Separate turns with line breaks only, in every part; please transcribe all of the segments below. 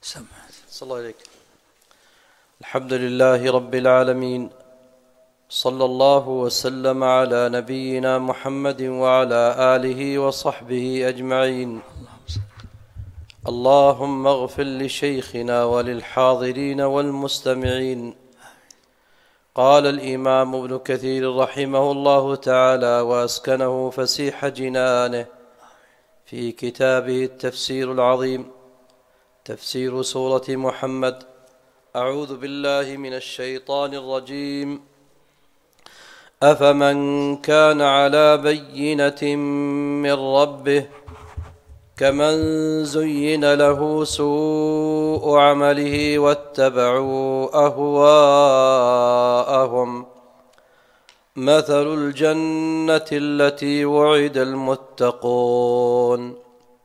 صلى
الله عليك. الحمد لله رب العالمين، صلى الله وسلم على نبينا محمد وعلى آله وصحبه أجمعين. اللهم اغفر لشيخنا وللحاضرين والمستمعين. قال الإمام ابن كثير رحمه الله تعالى وأسكنه فسيح جنانه في كتابه التفسير العظيم، تفسير سورة محمد: أعوذ بالله من الشيطان الرجيم. أفمن كان على بينة من ربه كمن زين له سوء عمله واتبعوا أهواءهم. مثل الجنة التي وعد المتقون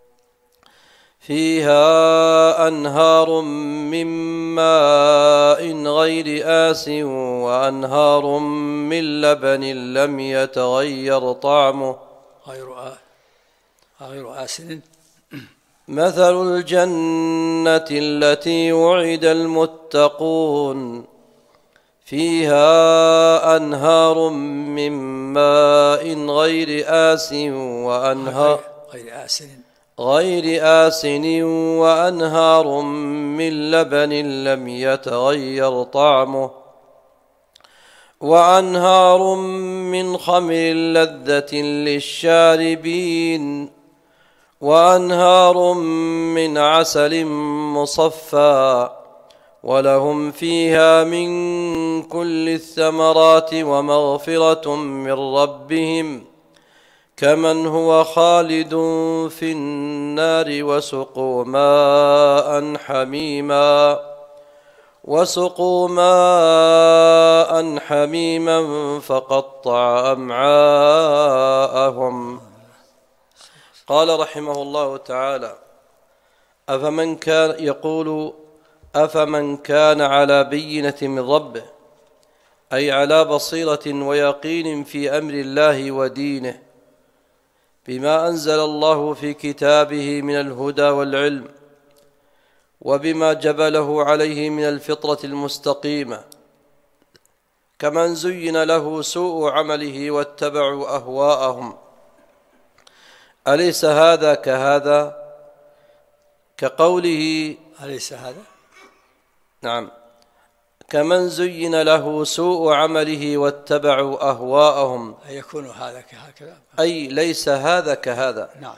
فيها أنهار من ماء غير آسٍ وأنهار من لبن لم يتغير طعمه
غير آسن.
مثل الجنة التي وعد المتقون فيها أنهار من ماء غير آسٍ وأنهار من لبن لم يتغير طعمه وأنهار من خمر لذة للشاربين وأنهار من عسل مصفى ولهم فيها من كل الثمرات ومغفرة من ربهم كمن هو خالد في النار وسقوا ماء حميما فقطع أمعاءهم. قال رحمه الله تعالى: أفمن كان على بينة من ربه، أي على بصيرة ويقين في أمر الله ودينه بما أنزل الله في كتابه من الهدى والعلم وبما جبله عليه من الفطرة المستقيمة، كمن زين له سوء عمله واتبعوا أهواءهم. أليس هذا كهذا؟ كقوله
أليس هذا؟
نعم. كمن زين له سوء عمله واتبعوا أهواءهم،
يكون هذا كهكذا،
أي ليس هذا كهذا.
نعم.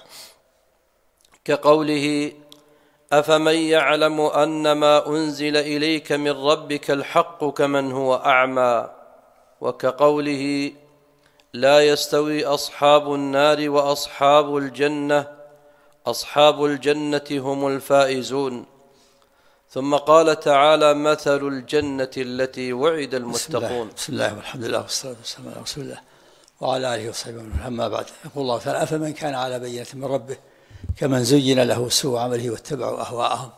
كقوله: أفمن يعلم أن ما أنزل إليك من ربك الحق كمن هو أعمى. وكقوله: لا يستوي أصحاب النار وأصحاب الجنة، أصحاب الجنة هم الفائزون. ثم قال تعالى: مثل الجنة التي وعد المتقون.
بسم الله والحمد لله والصلاة والسلام على رسول الله وعلى آله وصحبه. أما بعد، يقول الله تعالى: أفمن كان على بينة من ربه كمن زين له سوء عمله واتبعوا أهواءهم.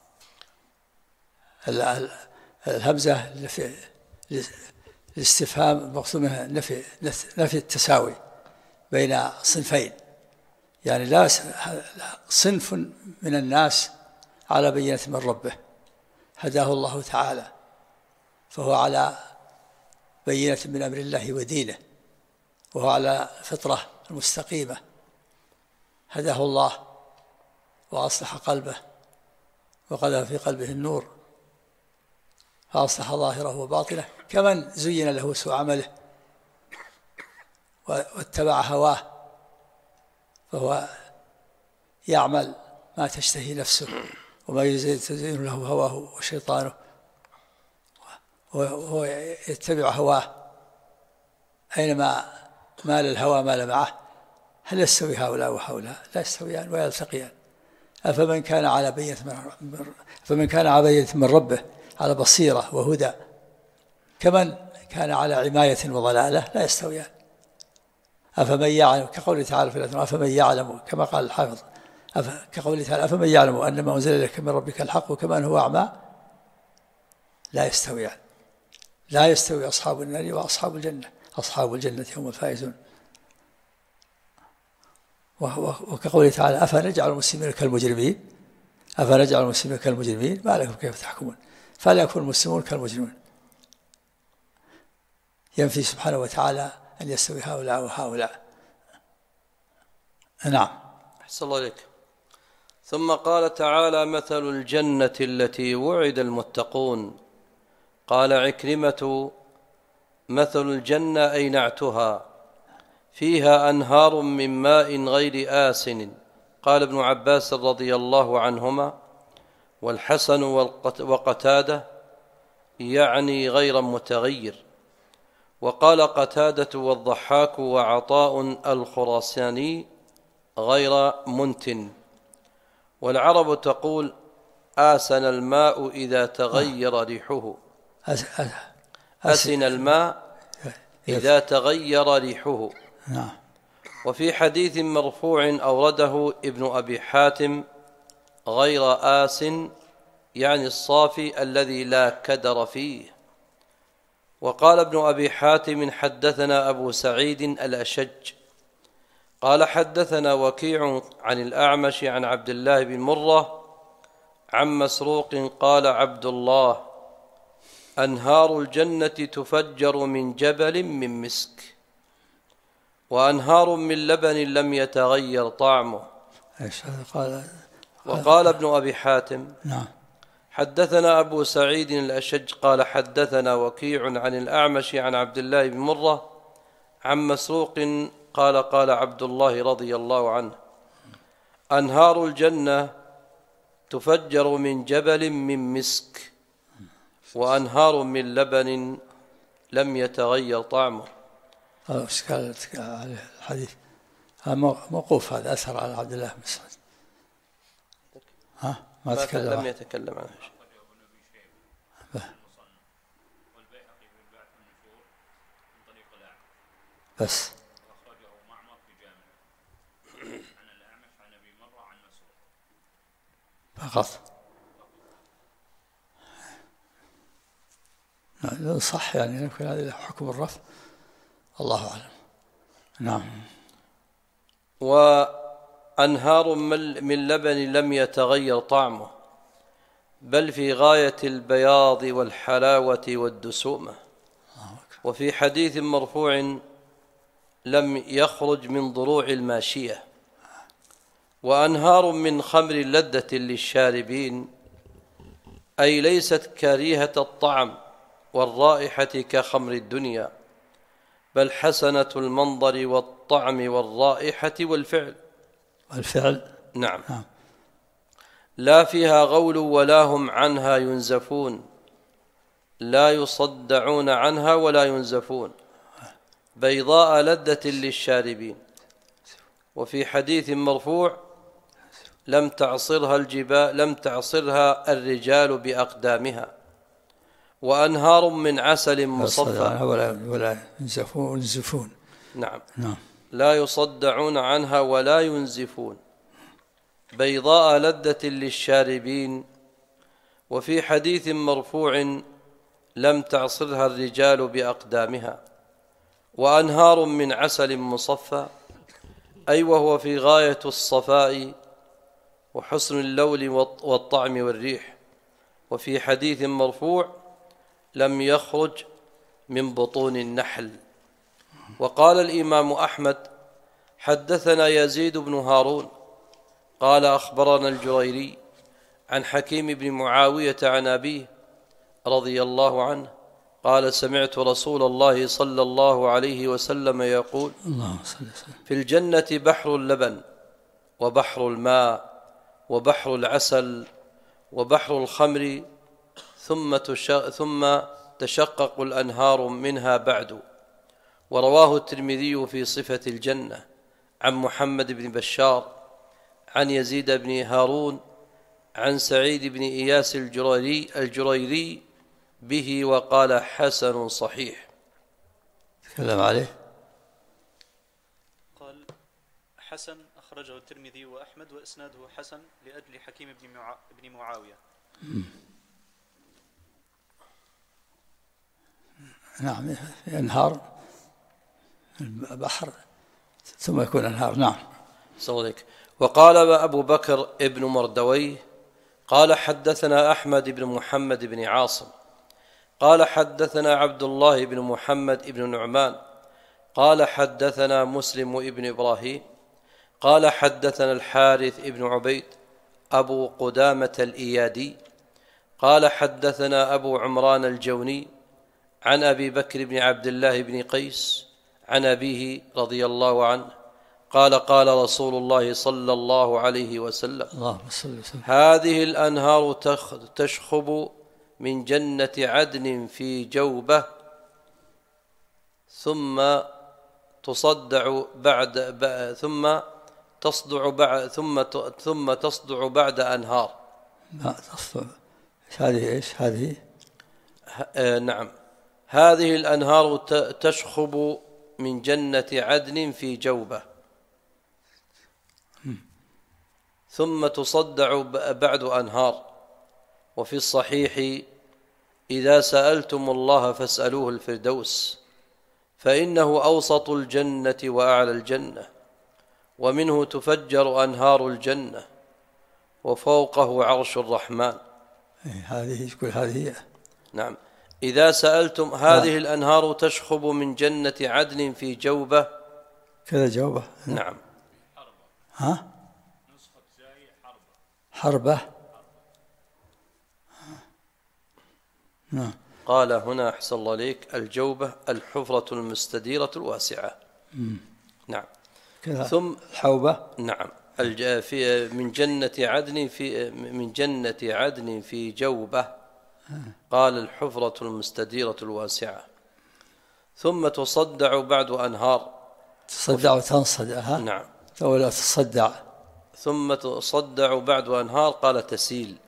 الهمزة الاستفهام المقصود منها نفي التساوي بين صنفين، يعني لا صنف من الناس على بينة من ربه هداه الله تعالى فهو على بينة من أمر الله ودينه، وهو على فطرة المستقيمة، هداه الله وأصلح قلبه وقذف في قلبه النور فأصلح ظاهره وباطنه، كمن زين له سوء عمله واتبع هواه فهو يعمل ما تشتهي نفسه وما يزين له هواه وشيطانه، وهو يتبع هواه أينما مال الهوى مال معه. هل يستوي هؤلاء وهؤلاء؟ لا يستويان ولا يلتقيان. أفمن كان على بينة من ربه على بصيرة وهدى كمن كان على عماية وضلالة، لا يستويان. أفمن يعلم، كقوله تعالى في الأثناء: أفمن يعلم، كما قال الحافظ، كقوله تعالى: أفمن يعلم أن ما أنزل إليك من ربك الحق كمن هو أعمى، لا يستويان. لا يستوي أصحاب النار وأصحاب الجنة، أصحاب الجنة هم الفائزون. وكقوله تعالى: أفنجعل المسلمين كالمجرمين، أفنجعل المسلمين كالمجرمين ما لكم كيف تحكمون فلا يكون المسلمون كالمجرمين. ينفي سبحانه وتعالى أن يستوي هؤلاء وهؤلاء. نعم.
أحسن الله إليك. ثم قال تعالى: مثل الجنة التي وعد المتقون. قال عكرمة: مثل الجنة أي نعتها، فيها أنهار من ماء غير آسن. قال ابن عباس رضي الله عنهما: والحسن وقتادة يعني غير متغير. وقال قتادة والضحاك وعطاء الخراساني غير منتن. والعرب تقول: آسن الماء إذا تغير ريحه. أسن الماء إذا تغير ريحه. وفي حديث مرفوع أورده ابن أبي حاتم غير آسن يعني الصافي الذي لا كدر فيه. وقال ابن أبي حاتم: حدثنا أبو سعيد الأشج قال حدثنا وكيع عن الأعمش عن عبد الله بن مرة عن مسروق قال عبد الله: أنهار الجنة تفجر من جبل من مسك، وأنهار من لبن لم يتغير طعمه. وقال ابن أبي حاتم: حدثنا أبو سعيد الأشج قال حدثنا وكيع عن الأعمش عن عبد الله بن مرة عن مسروق قال قال عبد الله رضي الله عنه: أنهار الجنة تفجر من جبل من مسك، وأنهار من لبن لم يتغير طعمه.
إشكال عليه الحديث موقوف، هذا أثر على عبد الله بن مسعود. ما تكلم،
لم يتكلم عنه شيء.
بس
أخرجه معمر في جامعه عن الأعمش عن أبي مرة عن مسروق
فقط. صح، يعني يمكن هذا حكم الرفع، الله أعلم. نعم.
وأنهار من لبن لم يتغير طعمه، بل في غاية البياض والحلاوة والدسومة. وفي حديث مرفوع: لم يخرج من ضروع الماشية. وأنهار من خمر لذة للشاربين، أي ليست كريهة الطعم والرائحة كخمر الدنيا، بل حسنة المنظر والطعم والرائحة والفعل. نعم. لا فيها غول ولا هم عنها ينزفون، لا يصدعون عنها ولا ينزفون، بيضاء لذة للشاربين. وفي حديث مرفوع: لم تعصرها الرجال بأقدامها. وأنهار من عسل مصفى
ولا ينزفون.
نعم. لا يصدعون عنها ولا ينزفون، بيضاء لذة للشاربين. وفي حديث مرفوع: لم تعصرها الرجال بأقدامها. وأنهار من عسل مصفى، أي وهو في غاية الصفاء وحسن اللون والطعم والريح. وفي حديث مرفوع: لم يخرج من بطون النحل. وقال الإمام أحمد: حدثنا يزيد بن هارون قال أخبرنا الجريري عن حكيم بن معاوية عن أبيه رضي الله عنه قال: سمعت رسول الله صلى الله عليه وسلم يقول: في الجنة بحر اللبن وبحر الماء وبحر العسل وبحر الخمر، ثم تشقق الأنهار منها بعد. ورواه الترمذي في صفة الجنة عن محمد بن بشار عن يزيد بن هارون عن سعيد بن إياس الجريري به، وقال: حسن صحيح.
تكلم عليه،
قال: حسن أخرجه الترمذي وأحمد وإسناده حسن لأجل حكيم بن معاوية.
نعم. أنهار البحر ثم يكون أنهار. نعم.
صدق. وقال أبو بكر ابن مردويه: قال حدثنا أحمد بن محمد بن عاصم قال حدثنا عبد الله بن محمد بن نعمان قال حدثنا مسلم بن إبراهيم قال حدثنا الحارث بن عبيد أبو قدامة الإيادي قال حدثنا أبو عمران الجوني عن أبي بكر بن عبد الله بن قيس عن أبيه رضي الله عنه قال قال رسول الله صلى الله عليه وسلم هذه الأنهار تشخب من جنة عدن في جوبة ثم تصدع بعد أنهار.
هذه إيش هذه؟
نعم، هذه الأنهار تشخب من جنة عدن في جوبة ثم تصدع بعد أنهار. وفي الصحيح إذا سألتم الله فاسألوه الفردوس فإنه أوسط الجنة وأعلى الجنة ومنه تفجر أنهار الجنة وفوقه عرش الرحمن.
هذه كل هذه.
نعم، إذا سألتم هذه الأنهار تشخب من جنة عدن في جوبة
كذا جوبة.
نعم.
ها؟ حربة. نعم.
قال هنا أحسن الله عليك الجوبة الحفرة المستديرة الواسعة. نعم.
ثم الحوبة.
نعم، من جنة عدن في جوبة قال الحفرة المستديرة الواسعة ثم تصدع بعد أنهار.
تصدع وتنصدع.
نعم.
ولا تصدع.
ثم تصدع بعد أنهار قال تسيل.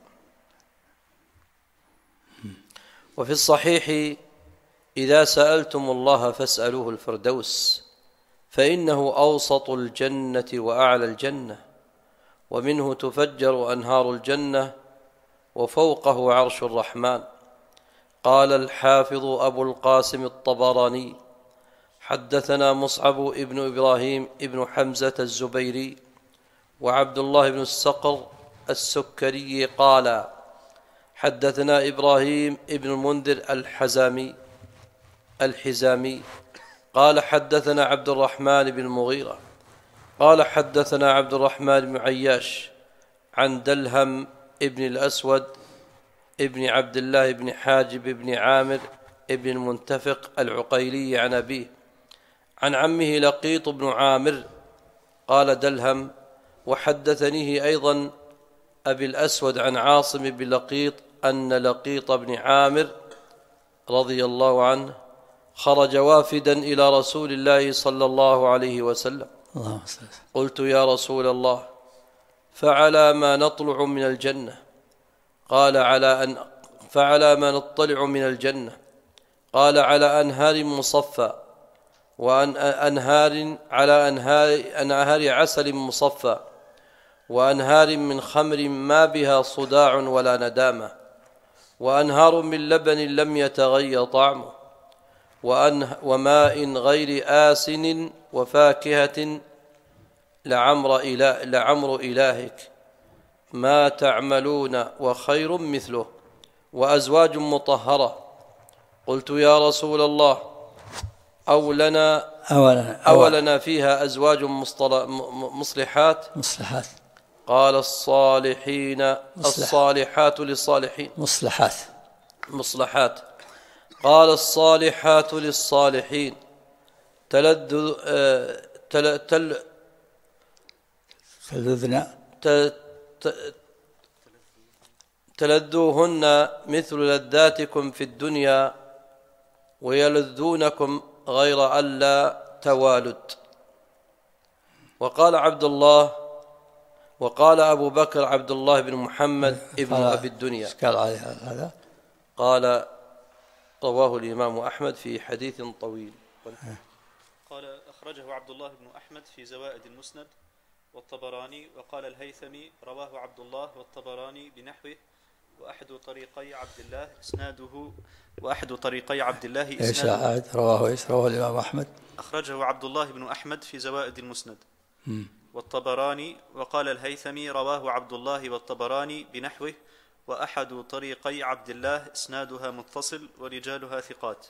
وفي الصحيح إذا سألتم الله فاسألوه الفردوس فإنه أوسط الجنة وأعلى الجنة ومنه تفجر أنهار الجنة وفوقه عرش الرحمن. قال الحافظ أبو القاسم الطبراني حدثنا مصعب ابن إبراهيم ابن حمزة الزبيري وعبد الله بن الصقر السكري قال حدثنا إبراهيم ابن المنذر الحزامي قال حدثنا عبد الرحمن بن المغيرة قال حدثنا عبد الرحمن بن عياش عن دلهم ابن الأسود ابن عبد الله بن حاجب بن عامر ابن المنتفق العقيلي عن أبيه عن عمه لقيط بن عامر قال دلهم وحدثنيه أيضا أبي الأسود عن عاصم بن لقيط أن لقيط بن عامر رضي الله عنه خرج وافدا إلى رسول الله صلى الله عليه وسلم. قلت يا رسول الله فعلى ما نطلع من الجنة؟ قال فعلى ما نطلع من الجنة؟ قال على أنهار مصفى أنهار عسل مصفى وأنهار من خمر ما بها صداع ولا ندامة وأنهار من لبن لم يتغير طعمه وماء غير آسن وفاكهة لعمر إلهك ما تعملون وخير مثله وأزواج مطهرة. قلت يا رسول الله أولنا فيها أزواج مصلحات. قال الصالحات للصالحين. مصلحات. قال الصالحات للصالحين تلذوهن مثل لذاتكم في الدنيا ويلذونكم غير ألا توالد. وقال أبو بكر عبد الله بن محمد ابن أبي الدنيا قال رواه الإمام أحمد في حديث طويل.
قال أخرجه عبد الله بن أحمد في زوائد المسند والطبراني وقال الهيثمي رواه عبد الله والطبراني بنحوه وأحد طريقي عبد الله إسناده
رواه الإمام أحمد.
أخرجه عبد الله بن أحمد في زوائد المسند والطبراني وقال الهيثمي رواه عبد الله والطبراني بنحوه وأحد طريقي عبد الله إسنادها متصل ورجالها ثقات.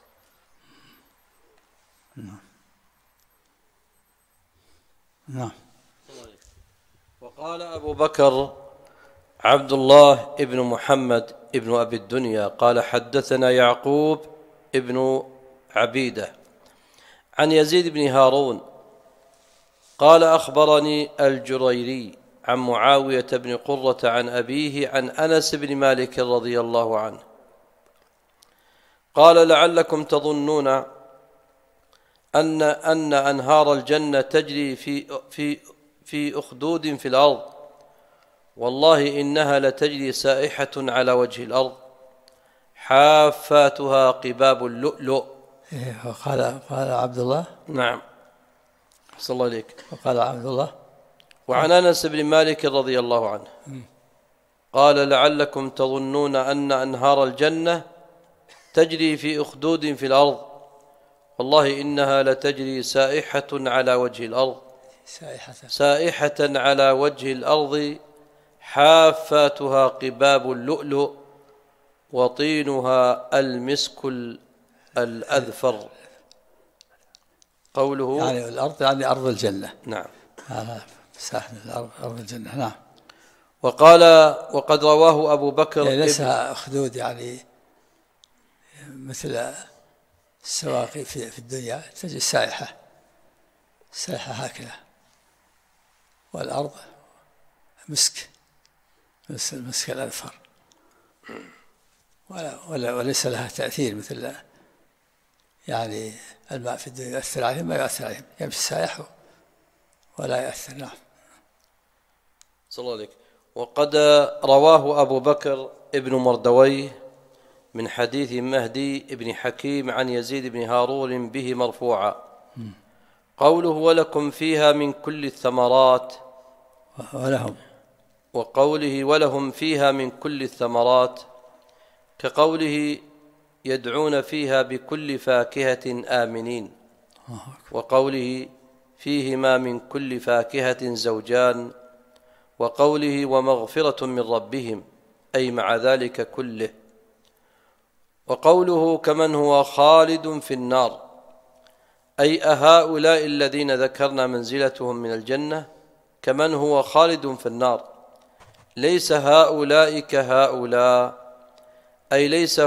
نعم.
وقال أبو بكر عبد الله ابن محمد ابن أبي الدنيا قال حدثنا يعقوب ابن عبيدة عن يزيد بن هارون قال أخبرني الجريري عن معاوية بن قرة عن أبيه عن أنس بن مالك رضي الله عنه قال لعلكم تظنون أن أنهار الجنة تجري في أخدود في الأرض والله إنها لتجري سائحة على وجه الأرض حافاتها قباب اللؤلؤ.
قال عبد الله.
نعم صلى الله عليك.
وقال عبد الله.
وعن أنس بن مالك رضي الله عنه قال لعلكم تظنون أن أنهار الجنة تجري في أخدود في الأرض والله إنها لتجري سائحة على وجه الأرض سائحة على وجه الأرض حافاتها قباب اللؤلؤ وطينها المسك الأذفر. قوله
يعني الأرض يعني أرض الجنة.
نعم.
ساحل الأرض أرض الجنة. نعم.
وقال وقد رواه أبو بكر
يعني ليس أخدود يعني مثل السواقي في الدنيا تجي سائحة هكذا والأرض مسك المسك الأذفر وليس لها تأثير مثل يعني الماء في الدنيا يؤثر عليهم ما يؤثر عليهم يمشي سائح ولا يؤثر. نعم.
صلى الله عليك. وقد رواه أبو بكر ابن مردويه من حديث مهدي ابن حكيم عن يزيد بن هارون به مرفوعا قوله ولكم فيها من كل الثمرات وقوله ولهم فيها من كل الثمرات كقوله يدعون فيها بكل فاكهة آمنين وقوله فيهما من كل فاكهة زوجان وقوله ومغفرة من ربهم أي مع ذلك كله وقوله كمن هو خالد في النار أي أهؤلاء الذين ذكرنا منزلتهم من الجنة كمن هو خالد في النار ليس هؤلاء كهؤلاء أي ليس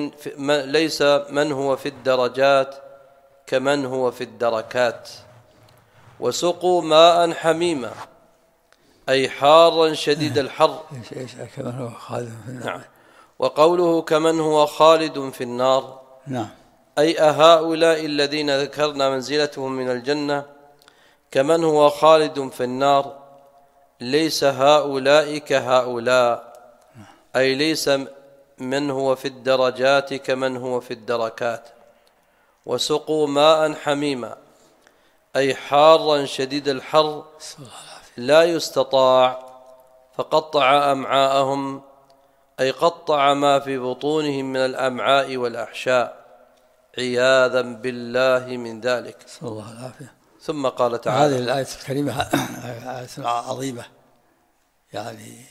من هو في الدرجات كمن هو في الدركات وسقوا ماء حميما أي حارا شديد الحر.
كمن هو خالد في النار.
نعم. وقوله كمن هو خالد في النار
نعم
أي أهؤلاء الذين ذكرنا منزلتهم من الجنة كمن هو خالد في النار ليس هؤلاء كهؤلاء أي ليس من هو في الدرجات كمن هو في الدركات وسقوا ماء حميما أي حارا شديد الحر لا يستطاع فقطع أمعاءهم أي قطع ما في بطونهم من الأمعاء والأحشاء عياذا بالله من ذلك.
صلى الله العافية.
ثم قال تعالى
هذه الآية الكريمة آية عظيمة يعني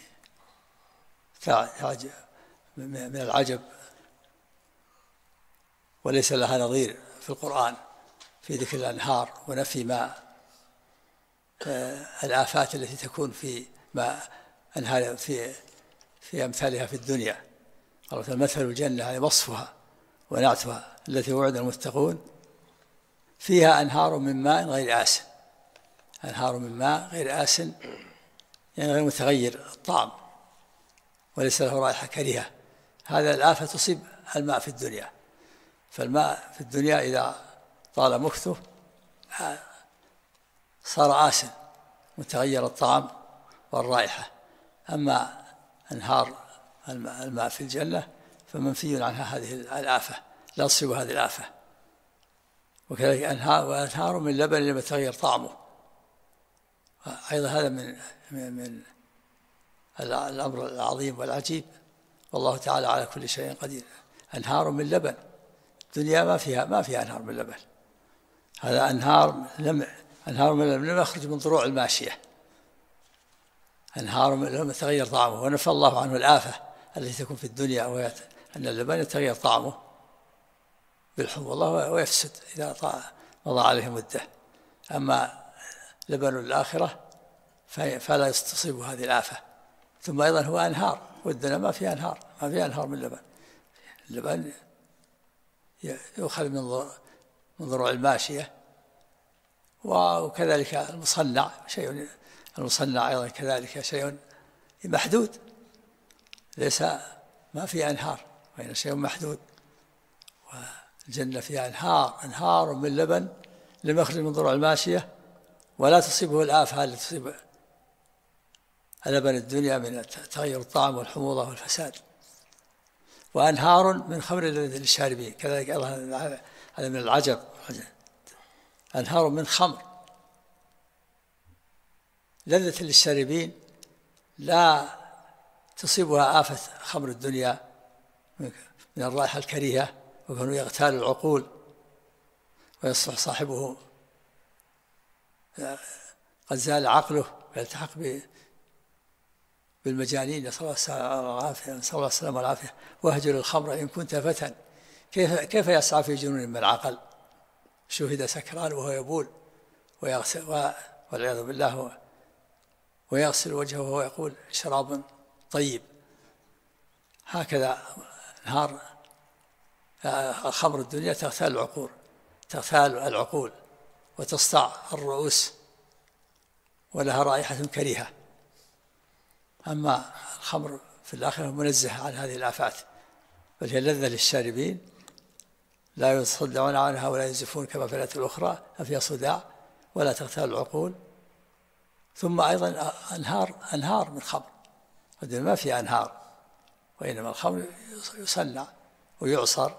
من العجب وليس لها نظير في القرآن في ذكر الأنهار ونفي ما الآفات التي تكون في ما أنهار في أمثالها في الدنيا. قالت مثل الجنة يعني وصفها ونعتها التي وعد المتقون فيها أنهار من ماء غير آسن. أنهار من ماء غير آسن يعني غير متغير الطعم وليس له رائحة كريهة. هذا الآفة تصيب الماء في الدنيا. فالماء في الدنيا إذا طال مكثه صار آسن متغير الطعم والرائحة. أما أنهار الماء في الجنة فمنفي عنها هذه الآفة لا تصيب هذه الآفة. وكذلك أنهار من لبن لم يتغير طعمه أيضا. هذا من الأمر العظيم والعجيب والله تعالى على كل شيء قدير. أنهار من لبن الدنيا ما فيها أنهار من لبن. هذا أنهار من لبن لم يخرج من ضروع الماشية. أنهار لم يتغير طعمه ونفى الله عنه الآفة التي تكون في الدنيا، وهي أن اللبن يتغير طعمه بالحموضة ويفسد إذا مضى عليه مدة. أما لبن الآخرة فلا تصيب هذه الآفة. ثم أيضا هو أنهار، والدنيا ما فيها أنهار، ما فيها أنهار من لبن. اللبن يؤخذ من ضروع الماشية، وكذلك المصنع شيء، المصنع أيضا كذلك شيء محدود، ليس ما فيه أنهار، وإن شيء محدود. والجنة فيها أنهار من لبن لم يخرج من ضروع الماشية، ولا تصيبه الآفة التي تصيب لبن الدنيا من تغير الطعم والحموضة والفساد. وأنهار من خمر لذة للشاربين، كذلك هذا من العجب، أنهار من خمر لذة للشاربين لا تصيبها آفة خمر الدنيا من الرائحة الكريهة، وكانوا يغتال العقول ويصبح صاحبه قد زال عقله ويلتحق بالمجانين، نسأل الله السلامة والعافية. واهجر الخمر إن كنت فتى، كيف يسعى في جنون من عقل، شهد سكران وهو يبول ويغسل والعياذ بالله، ويغسل وجهه وهو يقول شراب طيب. هكذا نهار خمر الدنيا تغتال العقول وتصدع الرؤوس، ولها رائحة كريهة. أما الخمر في الآخرة منزهة عن هذه الآفات، بل هي لذة للشاربين، لا يصدعون عنها ولا ينزفون كما في الآية الأخرى فيها صداع ولا تغتال العقول. ثم أيضا أنهار من خمر، والدنيا ما فيها أنهار، وإنما الخمر يصنع ويعصر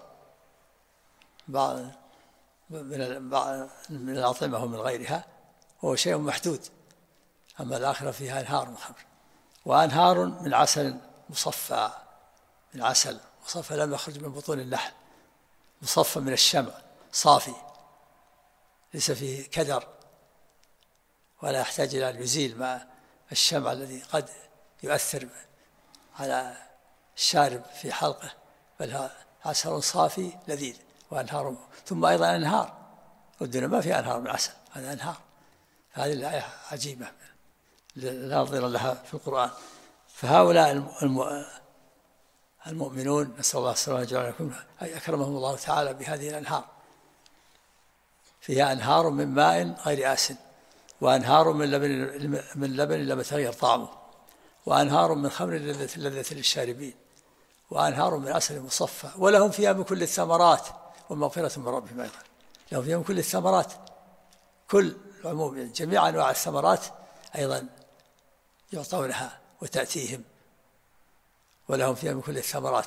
من الأطعمة ومن غيرها، وهو شيء محدود. أما الآخرة فيها أنهار من خمر، وأنهار من عسل مصفى، من عسل مصفى لم يخرج من بطون النحل، مصفى من الشمع صافي، ليس فيه كدر، ولا يحتاج إلى أن يزيل ما الشمع الذي قد يؤثر على الشارب في حلقه، بل عسل صافي لذيذ وأنهار. ثم أيضا أنهار، والدنيا ما فيها أنهار من عسل، هذا أنهار. هذه الآية عجيبة لا نظير لها في القرآن. فهؤلاء المؤمنون نسأل الله السلامة والعافية أكرمهم الله تعالى بهذه الأنهار، فيها أنهار من ماء غير آسن، وأنهار من لبن لم يتغير طعمه، وأنهار من خمر لذة للشاربين، وأنهار من عسل مصفى، ولهم فيها من كل الثمرات ومغفرة من ربهم أيضا. لهم فيها من كل الثمرات، كل العموم جميع أنواع الثمرات أيضا يعطونها وتأتيهم، ولهم فيها من كل الثمرات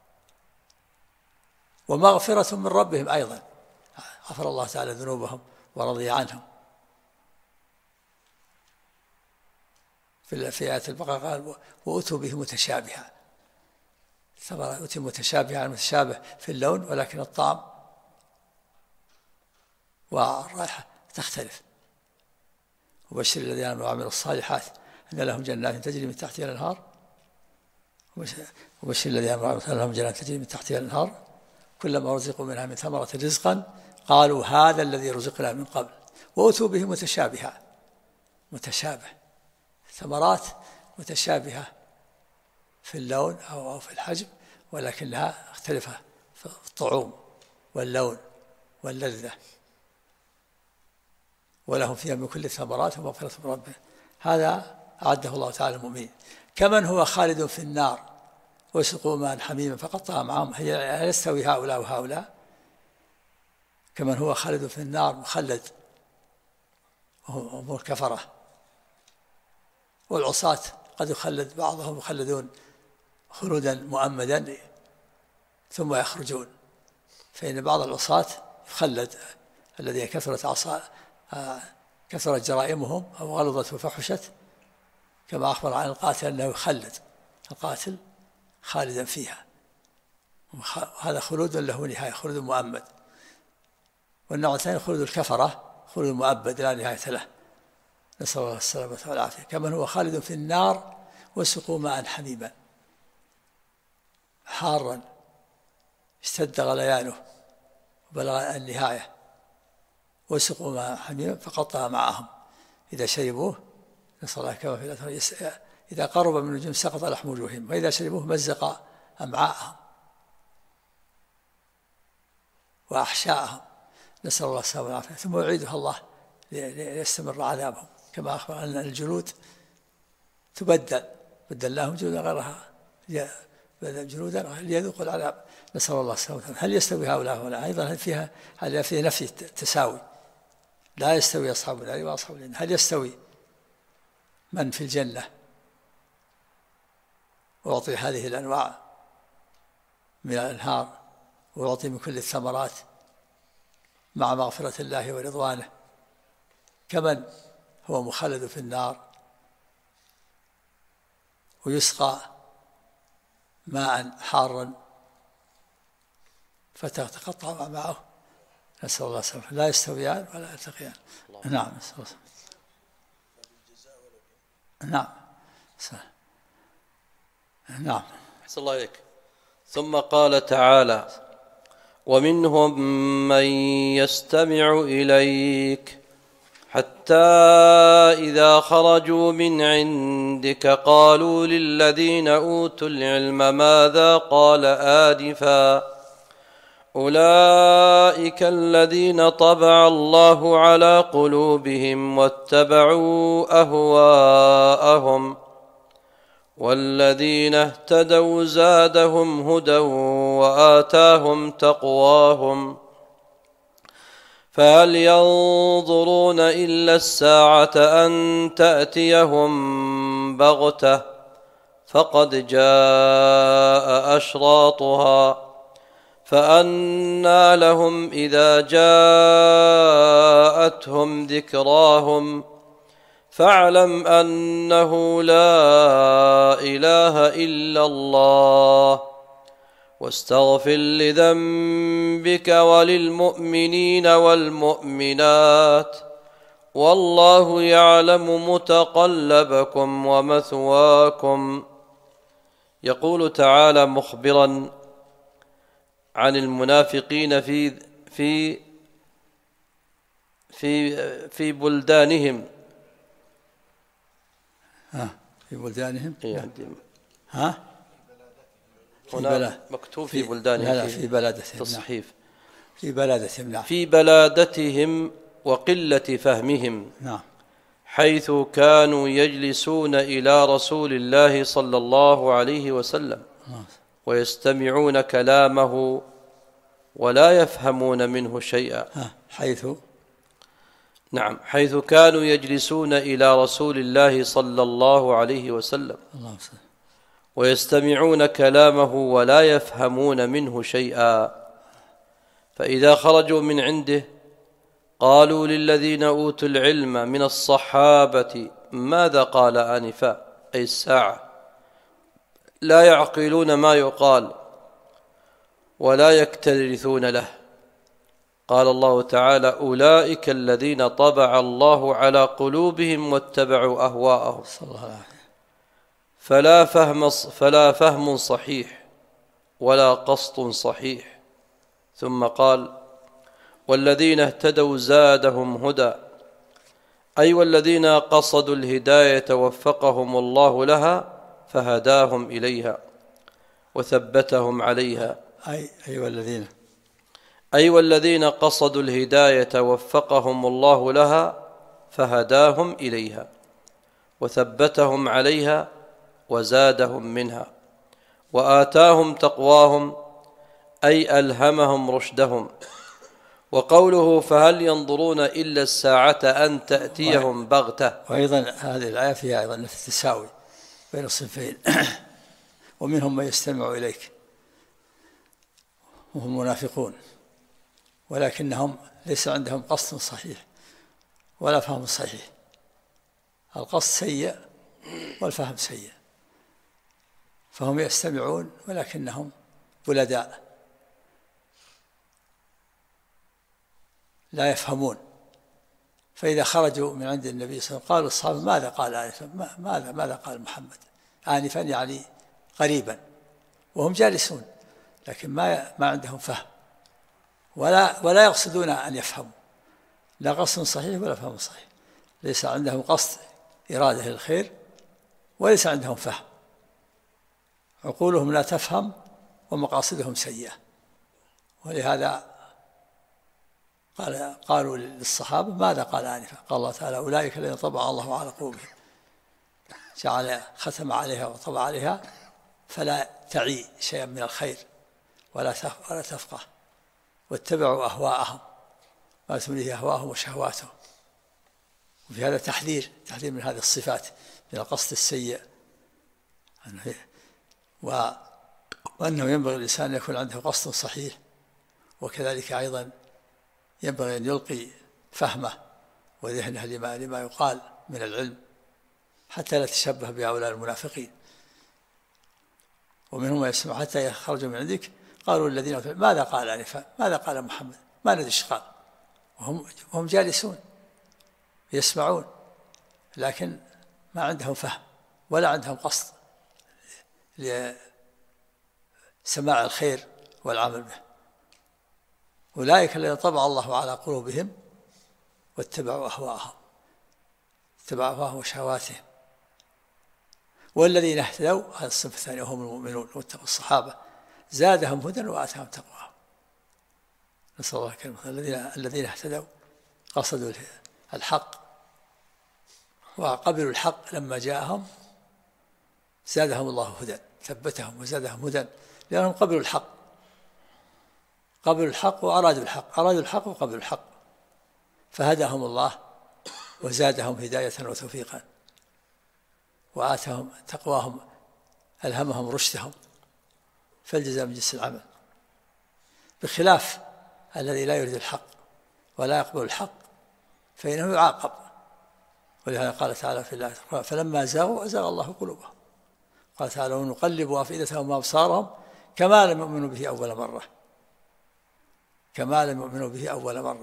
ومغفرة من ربهم أيضا، غفر الله تعالى ذنوبهم ورضي عنهم. في آية البقرة قال وأتوا به متشابها، الثمرة أتوا متشابها، المتشابه في اللون ولكن الطعم والرائحة تختلف. وبشر الذين آمنوا وعملوا الصالحات أن لهم جنات تجري من تحتها الأنهار، وبشر الذين آمنوا وعملوا لهم جنات تجري من تحتها الأنهار كلما رزقوا منها من ثمرة رزقا قالوا هذا الذي رزقنا من قبل وأتوا به متشابها، متشابه، ثمرات متشابهة في اللون أو في الحجم، ولكنها اختلفت في الطعوم واللون واللذة. ولهم فيها من كل الثمرات ومغفرة من ربهم، هذا أعده الله تعالى المؤمنين. كمن هو خالد في النار ويسقوا ماء حميما فقطع معهم، هل يستوي هؤلاء وهؤلاء؟ كمن هو خالد في النار مخلد وهم الكفرة، والعصاة قد يخلد بعضهم يخلدون خلودا مؤمدا ثم يخرجون، فإن بعض العصاة يخلد الذين كثرت جرائمهم أو غلظت وفحشت، كما أخبر عن القاتل أنه يخلد القاتل خالدا فيها، هذا خلود له نهاية، خلود مؤبد. والنوع الثاني خلود الكفرة، خلود مؤبد لا نهاية له، نسأل الله السلامة والعافية. كمن هو خالد في النار وسقوا ماء حميما، حارا اشتد غليانه وبلغ النهاية وسقوا ماء حميما فقطع معهم إذا شربوه نسأل الله كما في الأثر إذا قرب من النجوم سقط لحم وجوههم وإذا شربوه مزق أمعاءهم وأحشاءهم نسأل الله السلامة والعافية ثم يعيدها الله ليستمر عذابهم كما أخبر أن الجلود تبدل بدلناهم جلودا غيرها جلودا ليذوقوا العذاب نسأل الله السلامة والعافية. هل يستوي هؤلاء ولا أيضا هل فيه نفي تساوي لا يستوي أصحاب النار وأصحاب الجنة. هل يستوي من في الجنة ويعطي هذه الأنواع من الأنهار ويعطي من كل الثمرات مع مغفرة الله ورضوانه كمن هو مخلد في النار ويسقى ماء حارا فتتقطع معه نسأل الله السلامة. لا يستويان ولا يلتقيان. نعم نسأل الله. نعم نعم.
أحسن الله إليك. ثم قال تعالى ومنهم من يستمع إليك حتى إذا خرجوا من عندك قالوا للذين أوتوا العلم ماذا قال آنفا أولئك الذين طبع الله على قلوبهم واتبعوا أهواءهم والذين اهتدوا زادهم هدى وآتاهم تقواهم فهل ينظرون إلا الساعة أن تأتيهم بغتة فقد جاء أشراطها فأنى لهم إذا جاءتهم ذكراهم فاعلم أنه لا إله إلا الله واستغفر لذنبك وللمؤمنين والمؤمنات والله يعلم متقلبكم ومثواكم. يقول تعالى مخبرا عن المنافقين في بلدانهم.
في بلدانهم
هنا مكتوب في بلدانهم.
لا في بلادتهم.
تصحيف.
في بلادتهم. نعم.
في بلادتهم وقلة فهمهم.
نعم.
حيث كانوا يجلسون إلى رسول الله صلى الله عليه وسلم ويستمعون كلامه ولا يفهمون منه شيئا. حيث كانوا يجلسون إلى رسول الله صلى الله عليه وسلم ويستمعون كلامه ولا يفهمون منه شيئا فإذا خرجوا من عنده قالوا للذين أوتوا العلم من الصحابة ماذا قال آنفا أي الساعة لا يعقلون ما يقال ولا يكترثون له. قال الله تعالى أولئك الذين طبع الله على قلوبهم واتبعوا أهواءهم فلا فهم صحيح ولا قصد صحيح. ثم قال والذين اهتدوا زادهم هدى أي والذين قصدوا الهداية وفقهم الله لها فهداهم إليها وثبتهم عليها. أي والذين قصدوا الهداية وفقهم الله لها فهداهم إليها وثبتهم عليها وزادهم منها وآتاهم تقواهم أي ألهمهم رشدهم. وقوله فهل ينظرون إلا الساعة أن تأتيهم بغتة.
وأيضا هذه الآية فيها أيضا نفس التساوي بين الصنفين. ومنهم من يستمع إليك وهم منافقون ولكنهم ليس عندهم قصد صحيح ولا فهم صحيح. القصد سيء والفهم سيء فهم يستمعون ولكنهم بلداء لا يفهمون. فإذا خرجوا من عند النبي صلى الله عليه وسلم قالوا الصحابة ماذا قال آنفا ماذا قال محمد آنفا يعني قريبا وهم جالسون، لكن ما عندهم فهم ولا يقصدون أن يفهموا، لا قصد صحيح ولا فهم صحيح، ليس عندهم قصد إرادة للخير وليس عندهم فهم، عقولهم لا تفهم ومقاصدهم سيئة. ولهذا قالوا للصحابة ماذا قال آنفا؟ قال الله تعالى أولئك الذين طبع الله على قلوبهم، ختم عليها وطبع عليها فلا تعي شيئا من الخير ولا تفقه، واتبعوا أهواءهم ما تمليه أهواءهم وشهواتهم. وفي هذا تحذير من هذه الصفات، من القصد السيء، وأنه ينبغي الإنسان أن يكون عنده قصد صحيح، وكذلك أيضا ينبغي أن يلقي فهمه وذهنه لما يقال من العلم حتى لا تشبه بهؤلاء المنافقين. ومنهم يسمع حتى يخرجوا من عندك قالوا الذين ماذا قال آنفا؟ ماذا قال محمد؟ ما ندري ايش قال، وهم جالسون يسمعون، لكن ما عندهم فهم ولا عندهم قصد لسماع الخير والعمل به. أولئك الذين طبع الله على قلوبهم واتبعوا أهواءهم وشهواتهم. والذين اهتدوا، هذا الصنف الثاني وهم المؤمنون واتقوا الصحابة زادهم هدى وآتاهم تقواهم. نسأل الله كلمة الذين اهتدوا قصدوا الحق وقبلوا الحق لما جاءهم زادهم الله هدى، ثبتهم وزادهم هدى، لأنهم قبلوا الحق وأرادوا الحق وقبلوا الحق، فهداهم الله وزادهم هداية وتوفيقا، وآتهم تقواهم، ألهمهم رشدهم، فالجزاء من جنس العمل، بخلاف الذي لا يريد الحق ولا يقبل الحق فإنه يعاقب. ولهذا قال تعالى في الله فلما زاغوا أزاغ الله قلوبهم، قال تعالى ونقلب أفئدتهم وأبصارهم كما لم يؤمنوا به أول مرة.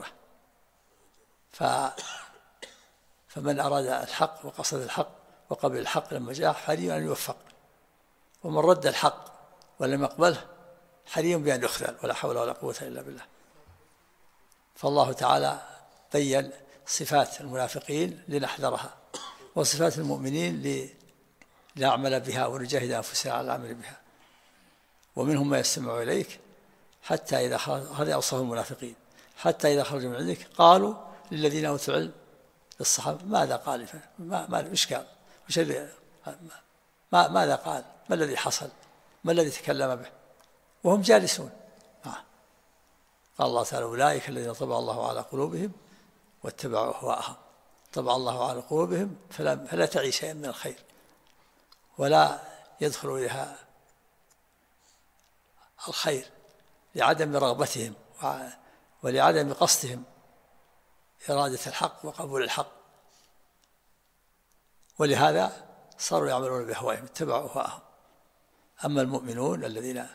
فمن أراد الحق وقصد الحق وقبل الحق لما جاء حري أن يوفق، ومن رد الحق ولم يقبله حري بأن يخذل، ولا حول ولا قوة إلا بالله. فالله تعالى بين صفات المنافقين لنحذرها، وصفات المؤمنين لنعمل بها ونجاهد أنفسنا على العمل بها. ومنهم ما يستمع إليك حتى إذا هذا أوصاف المنافقين، حتى إذا خرجوا من عندك قالوا للذين أوتوا العلم للصحابة ماذا قال؟ إيش قال؟ ماذا قال؟ ما الذي حصل؟ ما الذي تكلم به؟ وهم جالسون. قال الله تعالى أولئك الذين طبع الله على قلوبهم واتبعوا أهواءهم. طبع الله على قلوبهم فلا تعي شيئا من الخير ولا يدخل إليها الخير لعدم رغبتهم ولعدم قصدهم إرادة الحق وقبول الحق، ولهذا صاروا يعملون بأهوائهم، اتبعوا أهواءهم. أما المؤمنون الذين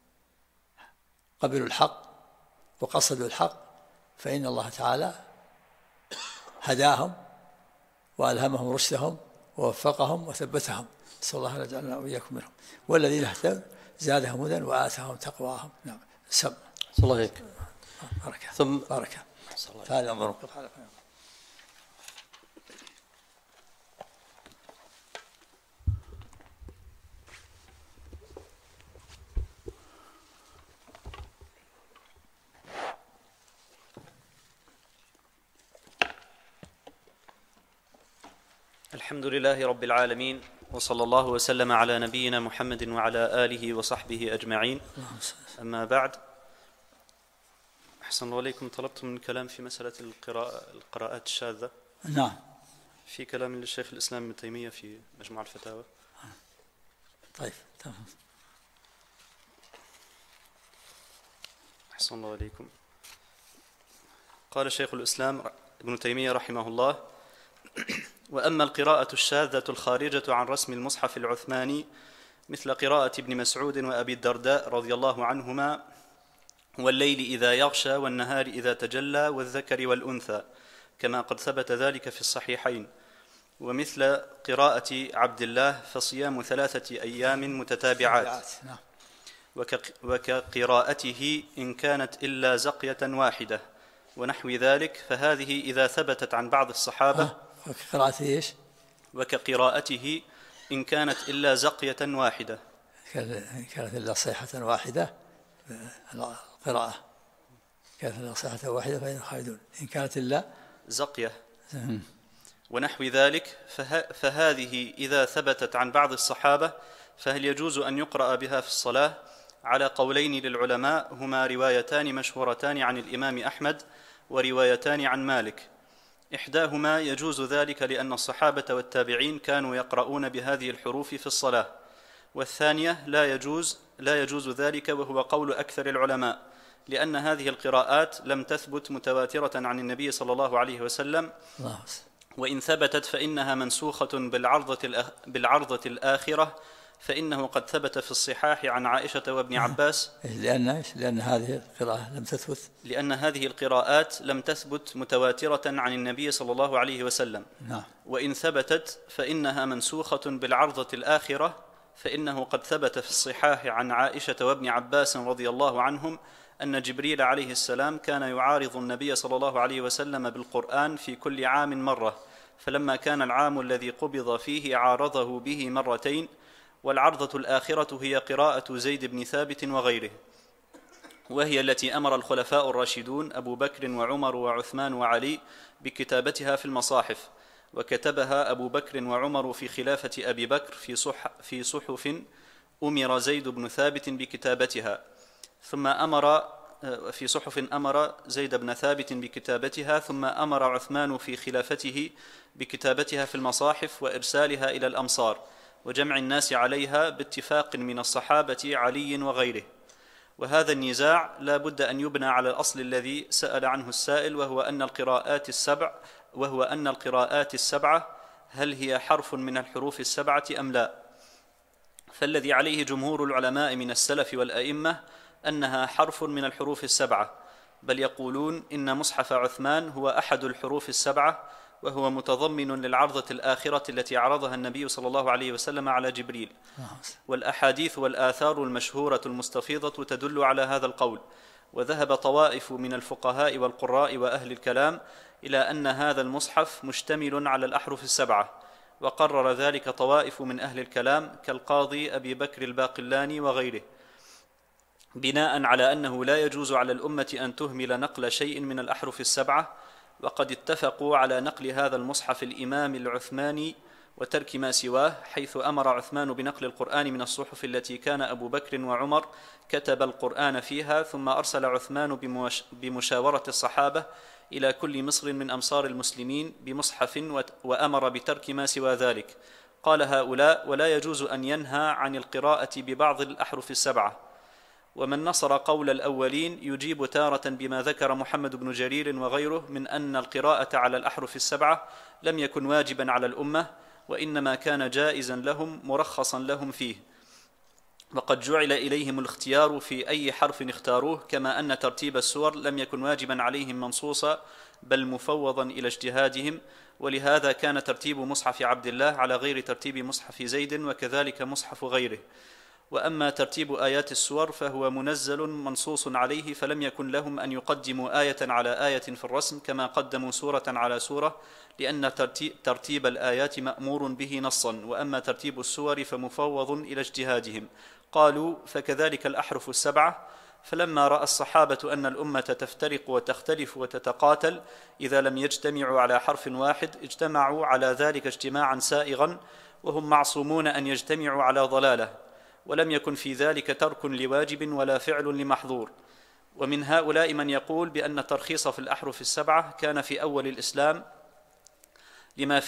قبلوا الحق وقصدوا الحق فإن الله تعالى هداهم وألهمهم رشدهم ووفقهم وثبتهم، نسأل الله أن يجعلنا وإياكم منهم. والذين اهتدوا زادهم هدى وآتاهم تقواهم. نعم.
صلى الله عليك.
بركة.
ثم
بركة. هذا أمر.
الحمد لله رب العالمين، وصلى الله وسلم على نبينا محمد وعلى آله وصحبه أجمعين. أما بعد، أحسن الله عليكم. طلبتم من الكلام في مسألة القراءات الشاذة.
نعم.
في كلام للشيخ الإسلام ابن تيمية في مجموع الفتاوى.
طيب تمام.
أحسن الله عليكم. قال شيخ الإسلام ابن تيمية رحمه الله: وأما القراءة الشاذة الخارجة عن رسم المصحف العثماني مثل قراءة ابن مسعود وأبي الدرداء رضي الله عنهما والليل إذا يغشى والنهار إذا تجلى والذكر والأنثى، كما قد ثبت ذلك في الصحيحين، ومثل قراءة عبد الله فصيام 3 أيام متتابعات، وكقراءته إن كانت إلا زقية واحدة ونحو ذلك، فهذه إذا ثبتت عن بعض الصحابة.
قراءته إيش؟
وكقراءته إن كانت إلا زقية واحدة،
إن كانت إلا صيحة واحدة القراءة، كانت إلا صيحة واحدة فإن خالدون، إن كانت إلا
زقية ونحو ذلك، فهذه إذا ثبتت عن بعض الصحابة فهل يجوز أن يقرأ بها في الصلاة؟ على قولين للعلماء هما روايتان مشهورتان عن الإمام أحمد وروايتان عن مالك. إحداهما يجوز ذلك لأن الصحابة والتابعين كانوا يقرؤون بهذه الحروف في الصلاة، والثانية لا يجوز ذلك، وهو قول أكثر العلماء، لأن هذه القراءات لم تثبت متواترة عن النبي صلى الله عليه وسلم، وإن ثبتت فإنها منسوخة بالعرضة الآخرة، فإنه قد ثبت في الصحاح عن عائشة وابن عباس.
لأن هذه القراءة لم تثبت،
لأن هذه القراءات لم تثبت متواترة عن النبي صلى الله عليه وسلم. وإن ثبتت فإنها منسوخة بالعرضة الآخرة، فإنه قد ثبت في الصحاح عن عائشة وابن عباس رضي الله عنهم أن جبريل عليه السلام كان يعارض النبي صلى الله عليه وسلم بالقرآن في كل عام مرة، فلما كان العام الذي قبض فيه عارضه به مرتين، والعرضة الآخرة هي قراءة زيد بن ثابت وغيره، وهي التي أمر الخلفاء الراشدون أبو بكر وعمر وعثمان وعلي بكتابتها في المصاحف، وكتبها أبو بكر وعمر في خلافة أبي بكر في صحف أمر زيد بن ثابت بكتابتها، ثم أمر في صحف أمر زيد بن ثابت بكتابتها، ثم أمر عثمان في خلافته بكتابتها في المصاحف وإرسالها إلى الأمصار وجمع الناس عليها باتفاق من الصحابة علي وغيره. وهذا النزاع لا بد أن يبنى على الأصل الذي سأل عنه السائل، وهو أن القراءات السبعة هل هي حرف من الحروف السبعة أم لا؟ فالذي عليه جمهور العلماء من السلف والأئمة أنها حرف من الحروف السبعة، بل يقولون إن مصحف عثمان هو أحد الحروف السبعة، وهو متضمن للعرضة الآخرة التي عرضها النبي صلى الله عليه وسلم على جبريل. والأحاديث والآثار المشهورة المستفيضة تدل على هذا القول، وذهب طوائف من الفقهاء والقراء وأهل الكلام إلى أن هذا المصحف مشتمل على الأحرف السبعة، وقرر ذلك طوائف من أهل الكلام كالقاضي أبي بكر الباقلاني وغيره، بناء على أنه لا يجوز على الأمة أن تهمل نقل شيء من الأحرف السبعة، وقد اتفقوا على نقل هذا المصحف الإمام العثماني وترك ما سواه، حيث أمر عثمان بنقل القرآن من الصحف التي كان أبو بكر وعمر كتب القرآن فيها، ثم أرسل عثمان بمشاورة الصحابة إلى كل مصر من أمصار المسلمين بمصحف، وأمر بترك ما سوى ذلك. قال هؤلاء: ولا يجوز أن ينهى عن القراءة ببعض الأحرف السبعة. ومن نصر قول الأولين يجيب تارة بما ذكر محمد بن جرير وغيره من أن القراءة على الأحرف السبعة لم يكن واجبا على الأمة، وإنما كان جائزا لهم مرخصا لهم فيه، وقد جعل إليهم الاختيار في أي حرف اختاروه، كما أن ترتيب السور لم يكن واجبا عليهم منصوصا، بل مفوضا إلى اجتهادهم، ولهذا كان ترتيب مصحف عبد الله على غير ترتيب مصحف زيد، وكذلك مصحف غيره. وأما ترتيب آيات السور فهو منزل منصوص عليه، فلم يكن لهم أن يقدموا آية على آية في الرسم كما قدموا سورة على سورة، لأن ترتيب الآيات مأمور به نصا، وأما ترتيب السور فمفوض إلى اجتهادهم. قالوا: فكذلك الأحرف السبعة. فلما رأى الصحابة أن الأمة تفترق وتختلف وتتقاتل إذا لم يجتمعوا على حرف واحد، اجتمعوا على ذلك اجتماعا سائغا، وهم معصومون أن يجتمعوا على ضلالة، ولم يكن في ذلك ترك لواجب ولا فعل لمحظور. ومن هؤلاء من يقول بأن الترخيص في الأحرف السبعة كان في أول الإسلام لما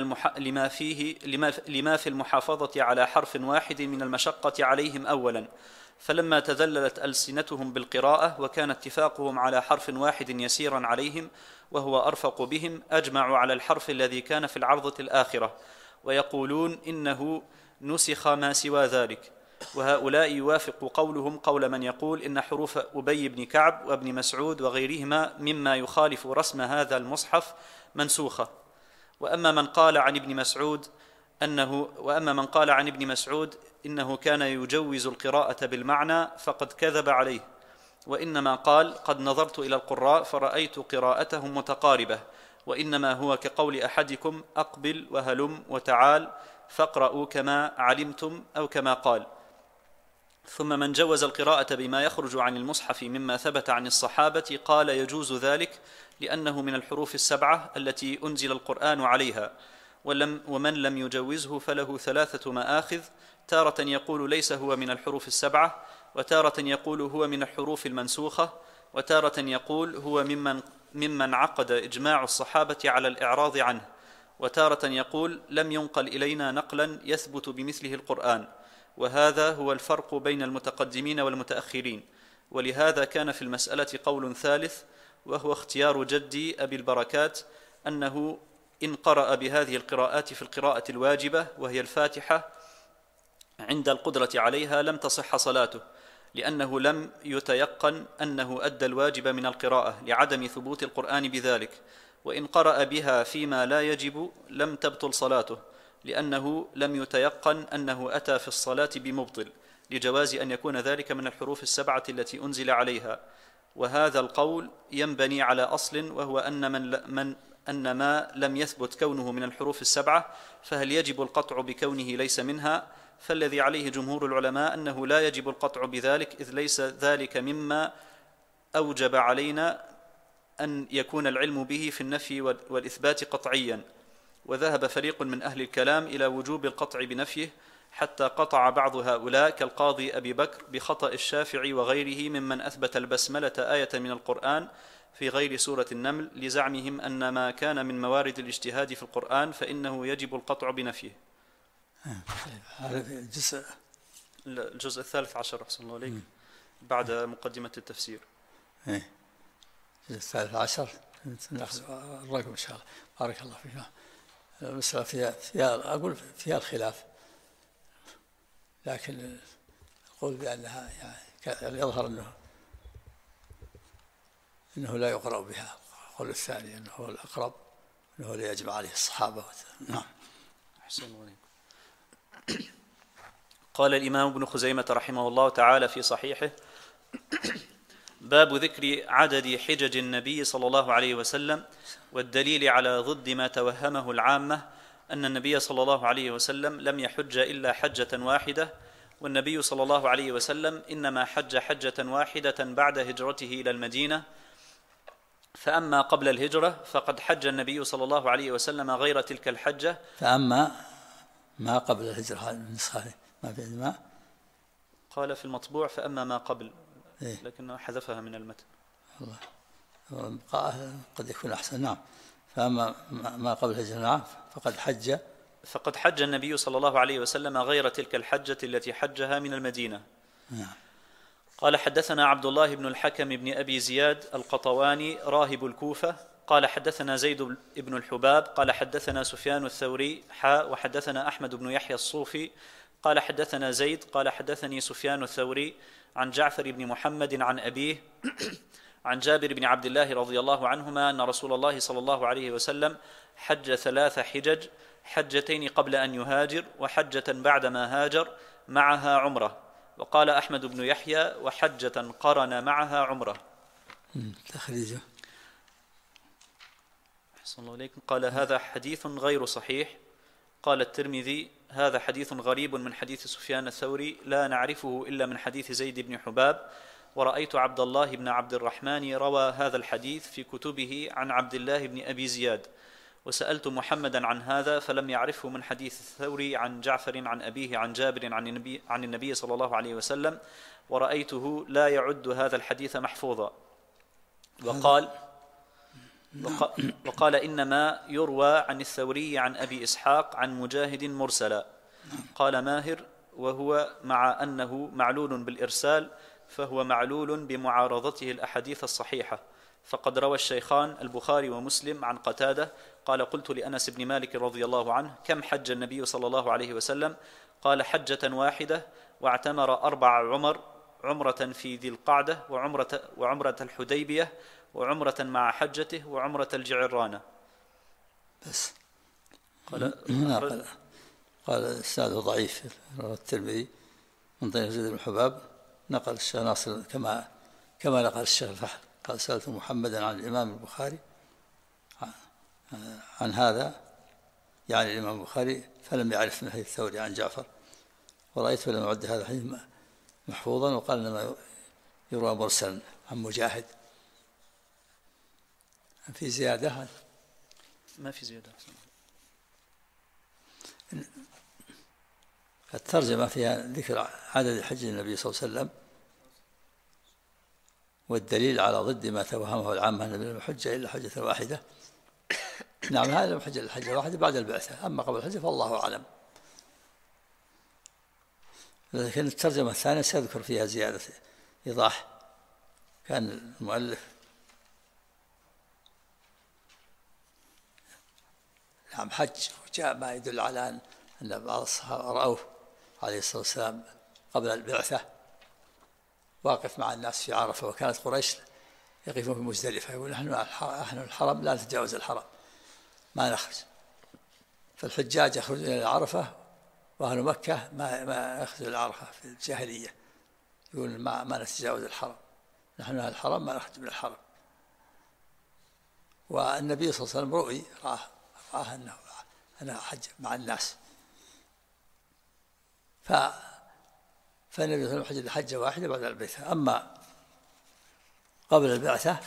في المحافظة على حرف واحد من المشقة عليهم أولا، فلما تذللت ألسنتهم بالقراءة وكان اتفاقهم على حرف واحد يسيرا عليهم وهو أرفق بهم، أجمعوا على الحرف الذي كان في العرضة الآخرة، ويقولون إنه نسخ ما سوى ذلك. وهؤلاء يوافق قولهم قول من يقول إن حروف أبي بن كعب وابن مسعود وغيرهما مما يخالف رسم هذا المصحف منسوخة. وأما من قال عن ابن مسعود إنه كان يجوز القراءة بالمعنى فقد كذب عليه، وإنما قال قد نظرت إلى القراء فرأيت قراءتهم متقاربة، وإنما هو كقول أحدكم أقبل وهلم وتعال فاقرأوا كما علمتم أو كما قال. ثم من جوز القراءة بما يخرج عن المصحف مما ثبت عن الصحابة قال يجوز ذلك لأنه من الحروف السبعة التي أنزل القرآن عليها، ومن لم يجوزه فله 3 مآخذ، تارة يقول ليس هو من الحروف السبعة، وتارة يقول هو من الحروف المنسوخة، وتارة يقول هو ممن عقد إجماع الصحابة على الإعراض عنه، وتارة يقول لم ينقل إلينا نقلا يثبت بمثله القرآن. وهذا هو الفرق بين المتقدمين والمتأخرين، ولهذا كان في المسألة قول ثالث، وهو اختيار جدي أبي البركات أنه إن قرأ بهذه القراءات في القراءة الواجبة وهي الفاتحة عند القدرة عليها لم تصح صلاته، لأنه لم يتيقن أنه أدى الواجب من القراءة لعدم ثبوت القرآن بذلك، وإن قرأ بها فيما لا يجب لم تبطل صلاته، لأنه لم يتيقن أنه أتى في الصلاة بمبطل، لجواز أن يكون ذلك من الحروف السبعة التي أنزل عليها. وهذا القول ينبني على أصل، وهو أن ما لم يثبت كونه من الحروف السبعة فهل يجب القطع بكونه ليس منها؟ فالذي عليه جمهور العلماء أنه لا يجب القطع بذلك، إذ ليس ذلك مما أوجب علينا أن يكون العلم به في النفي والإثبات قطعيا. وذهب فريق من أهل الكلام إلى وجوب القطع بنفيه، حتى قطع بعض هؤلاء كالقاضي أبي بكر بخطأ الشافعي وغيره ممن أثبت البسملة آية من القرآن في غير سورة النمل، لزعمهم أن ما كان من موارد الاجتهاد في القرآن فإنه يجب القطع بنفيه.
هذا
الجزء 13 أحسن الله عليك بعد مقدمة التفسير.
الجزء 13 نأخذ الرقم إن شاء الله. بارك الله فيك. المسألة أقول فيها الخلاف، لكن أقول بأنها يعني يظهر أنه لا يقرأ بها. القول الثاني أنه هو الأقرب، أنه لا يجمع عليه الصحابة. نعم.
أحسن الله. قال الإمام ابن خزيمة رحمه الله تعالى في صحيحه: باب ذكر عدد حجج النبي صلى الله عليه وسلم، والدليل على ضد ما توهمه العامة أن النبي صلى الله عليه وسلم لم يحج إلا حجة واحدة، والنبي صلى الله عليه وسلم إنما حج حجة واحدة بعد هجرته إلى المدينة، فأما قبل الهجرة فقد حج النبي صلى الله عليه وسلم غير تلك الحجة.
فأما ما قبل الهجرة النسخة ما في ما
قال في المطبوع فأما ما قبل، لكنه حذفها من المتن.
الله قد يكون أحسن. نعم. فأما ما قبل الهجرة نعم فقد
حج النبي صلى الله عليه وسلم غير تلك الحجة التي حجها من المدينة.
نعم.
قال حدثنا عبد الله بن الحكم بن أبي زياد القطواني راهب الكوفة قال حدثنا زيد بن الحباب قال حدثنا سفيان الثوري وحدثنا أحمد بن يحيى الصوفي قال حدثنا زيد قال حدثني سفيان الثوري عن جعفر بن محمد عن أبيه عن جابر بن عبد الله رضي الله عنهما أن رسول الله صلى الله عليه وسلم حج 3 حجج، حجتين قبل أن يهاجر وحجة بعدما هاجر معها عمرة. وقال أحمد بن يحيى وحجة قرن معها عمرة.
تخريجه.
أحسن الله عليكم. قال هذا حديث غير صحيح. قال الترمذي هذا حديث غريب من حديث سفيان الثوري لا نعرفه إلا من حديث زيد بن حباب، ورأيت عبد الله بن عبد الرحمن روى هذا الحديث في كتبه عن عبد الله بن أبي زياد، وسألت محمدا عن هذا فلم يعرفه من حديث الثوري عن جعفر عن أبيه عن جابر عن النبي صلى الله عليه وسلم، ورأيته لا يعد هذا الحديث محفوظا. وقال إنما يروى عن الثوري عن أبي إسحاق عن مجاهد مرسلا. قال ماهر وهو مع أنه معلول بالإرسال فهو معلول بمعارضته الأحاديث الصحيحة، فقد روى الشيخان البخاري ومسلم عن قتادة قال قلت لأنس بن مالك رضي الله عنه كم حج النبي صلى الله عليه وسلم؟ قال حجة واحدة واعتمر 4 عمرة في ذي القعدة وعمرة الحديبية وعمرة مع حجته وعمرة الجعرانة.
بس قال إسناده ضعيف رواه الترمذي من طريق زيد بن حباب. نقل الشيخ ناصر كما نقل الشيخ الفحل قال سألت محمدا عن الإمام البخاري عن هذا، يعني الإمام البخاري، فلم يعرف من حديث الثوري عن جعفر، ورأيته لم يعد هذا الحديث محفوظا، وقال إنما يروى مرسلا عن مجاهد. في زيادة؟
ما في زيادة.
الترجمة فيها ذكر عدد حج النبي صلى الله عليه وسلم، والدليل على ضد ما توهمه العامة أن من الحجة إلا حجة واحدة. نعم، هذا الحجة الواحدة بعد البعثة، أما قبل الحجة فالله أعلم. لكن الترجمة الثانية سيذكر فيها زيادة إيضاح. كان المؤلف نعم حج، وجاء ما يدل على أن بعض الصحابة رأوه عليه الصلاة والسلام قبل البعثة واقف مع الناس في عرفة، وكانت قريش يقفون في مزدلفة يقول نحن الحرم لا نتجاوز الحرم ما نخرج، فالحجاج يخرجون إلى عرفة وأهل مكة ما يخرجون إلى عرفة في الجاهلية، يقول ما نتجاوز الحرم، نحن أهل الحرم ما نخرج من الحرم. والنبي صلى الله عليه وسلم رؤي رآه أنه حج مع الناس، فالنبي صلى الله عليه وسلم حج الحجة واحدة بعد البعثة. أما قبل البعثة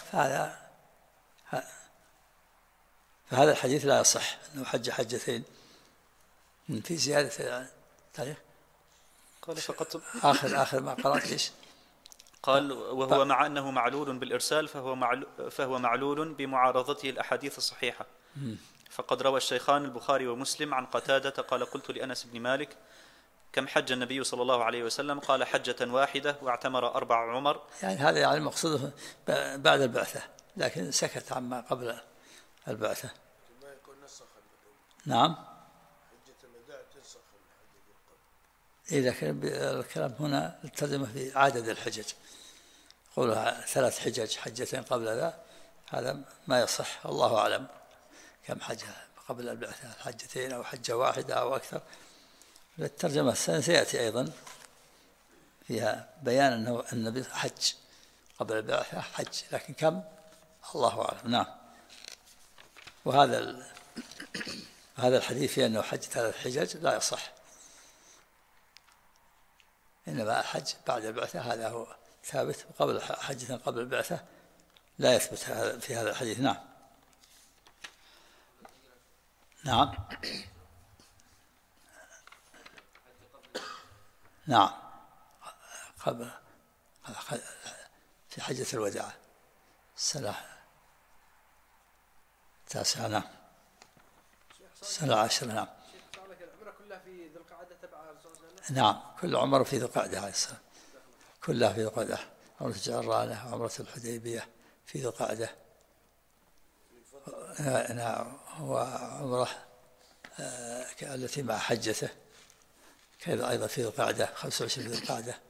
فهذا الحديث لا يصح أنه حج حجتين. في زيادة تاريخ
قال فقط
آخر ما قرأت إيش؟
قال وهو مع أنه معلول بالإرسال فهو معلول بمعارضته الأحاديث الصحيحة. فقد روى الشيخان البخاري ومسلم عن قتادة قال قلت لأنس بن مالك كم حج النبي صلى الله عليه وسلم؟ قال حجة واحدة واعتمر 4 عمر.
يعني هذا يعني مقصوده بعد البعثة، لكن سكت عما قبل البعثة.
ما يكون نسخ
نعم،
حجة الوداع تنسخ الحجة قبل.
إذا كان الكلام هنا التزم في عدد الحجج، قولها 3 حجج حجتين قبل ذا، هذا ما يصح. الله أعلم كم حجة قبل البعثة، حجتين أو حجة واحدة أو أكثر. الترجمة الثانية سيأتي أيضا فيها بيان أنه النبي حج قبل البعثة حج، لكن كم الله أعلم. نعم. وهذا الحديث فيه أنه حج 3 حجج لا يصح، إنما الحج بعد البعثة هذا هو ثابت، وقبل حجة قبل البعثة لا يثبت في هذا الحديث. نعم. نعم. نعم، قبل في حجة الوداع السنة 9. نعم، السنة 10. نعم.
العمرة كلها في ذو القعدة تبع
نعم، كل عمر في ذو القعدة عليه السلام، كلها في ذو القعدة. عمرة الجعرانة وعمرة الحديبية في ذو القعدة. نعم، وعمرة التي مع حجته كذا أيضا في ذو القعدة 25 في ذو القعدة.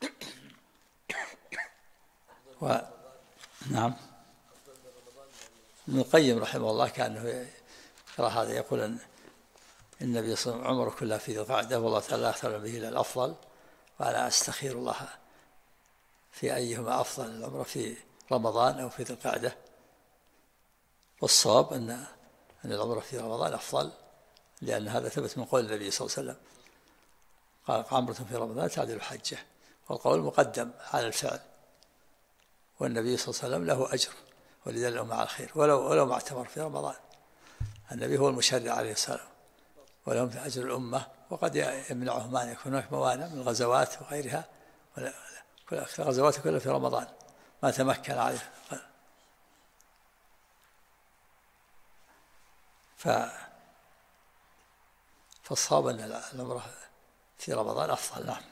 نعم. ابن القيم رحمه الله كان يرى هذا، يقول أن النبي صلى الله عليه وسلم عمره كلها في ذو القعدة، والله تعالى اختار به إلى الأفضل، وأنا أستخير الله في أيهما أفضل، العمرة في رمضان أو في ذو القعدة. والصواب أن العمرة في رمضان أفضل، لأن هذا ثبت من قول النبي صلى الله عليه وسلم قال عمرة في رمضان تعدل حجة، والقول مقدم على الفعل، والنبي صلى الله عليه وسلم له أجر ولدله مع الخير ولو ما اعتمر في رمضان. النبي هو المشرع عليه السلام، ولهم أجر الأمة، وقد يمنعهم أن يكون هناك موانع من الغزوات وغيرها، كل الغزوات كلها في رمضان ما تمكن عليه. فالصواب أن العمرة في رمضان أفضل. نعم.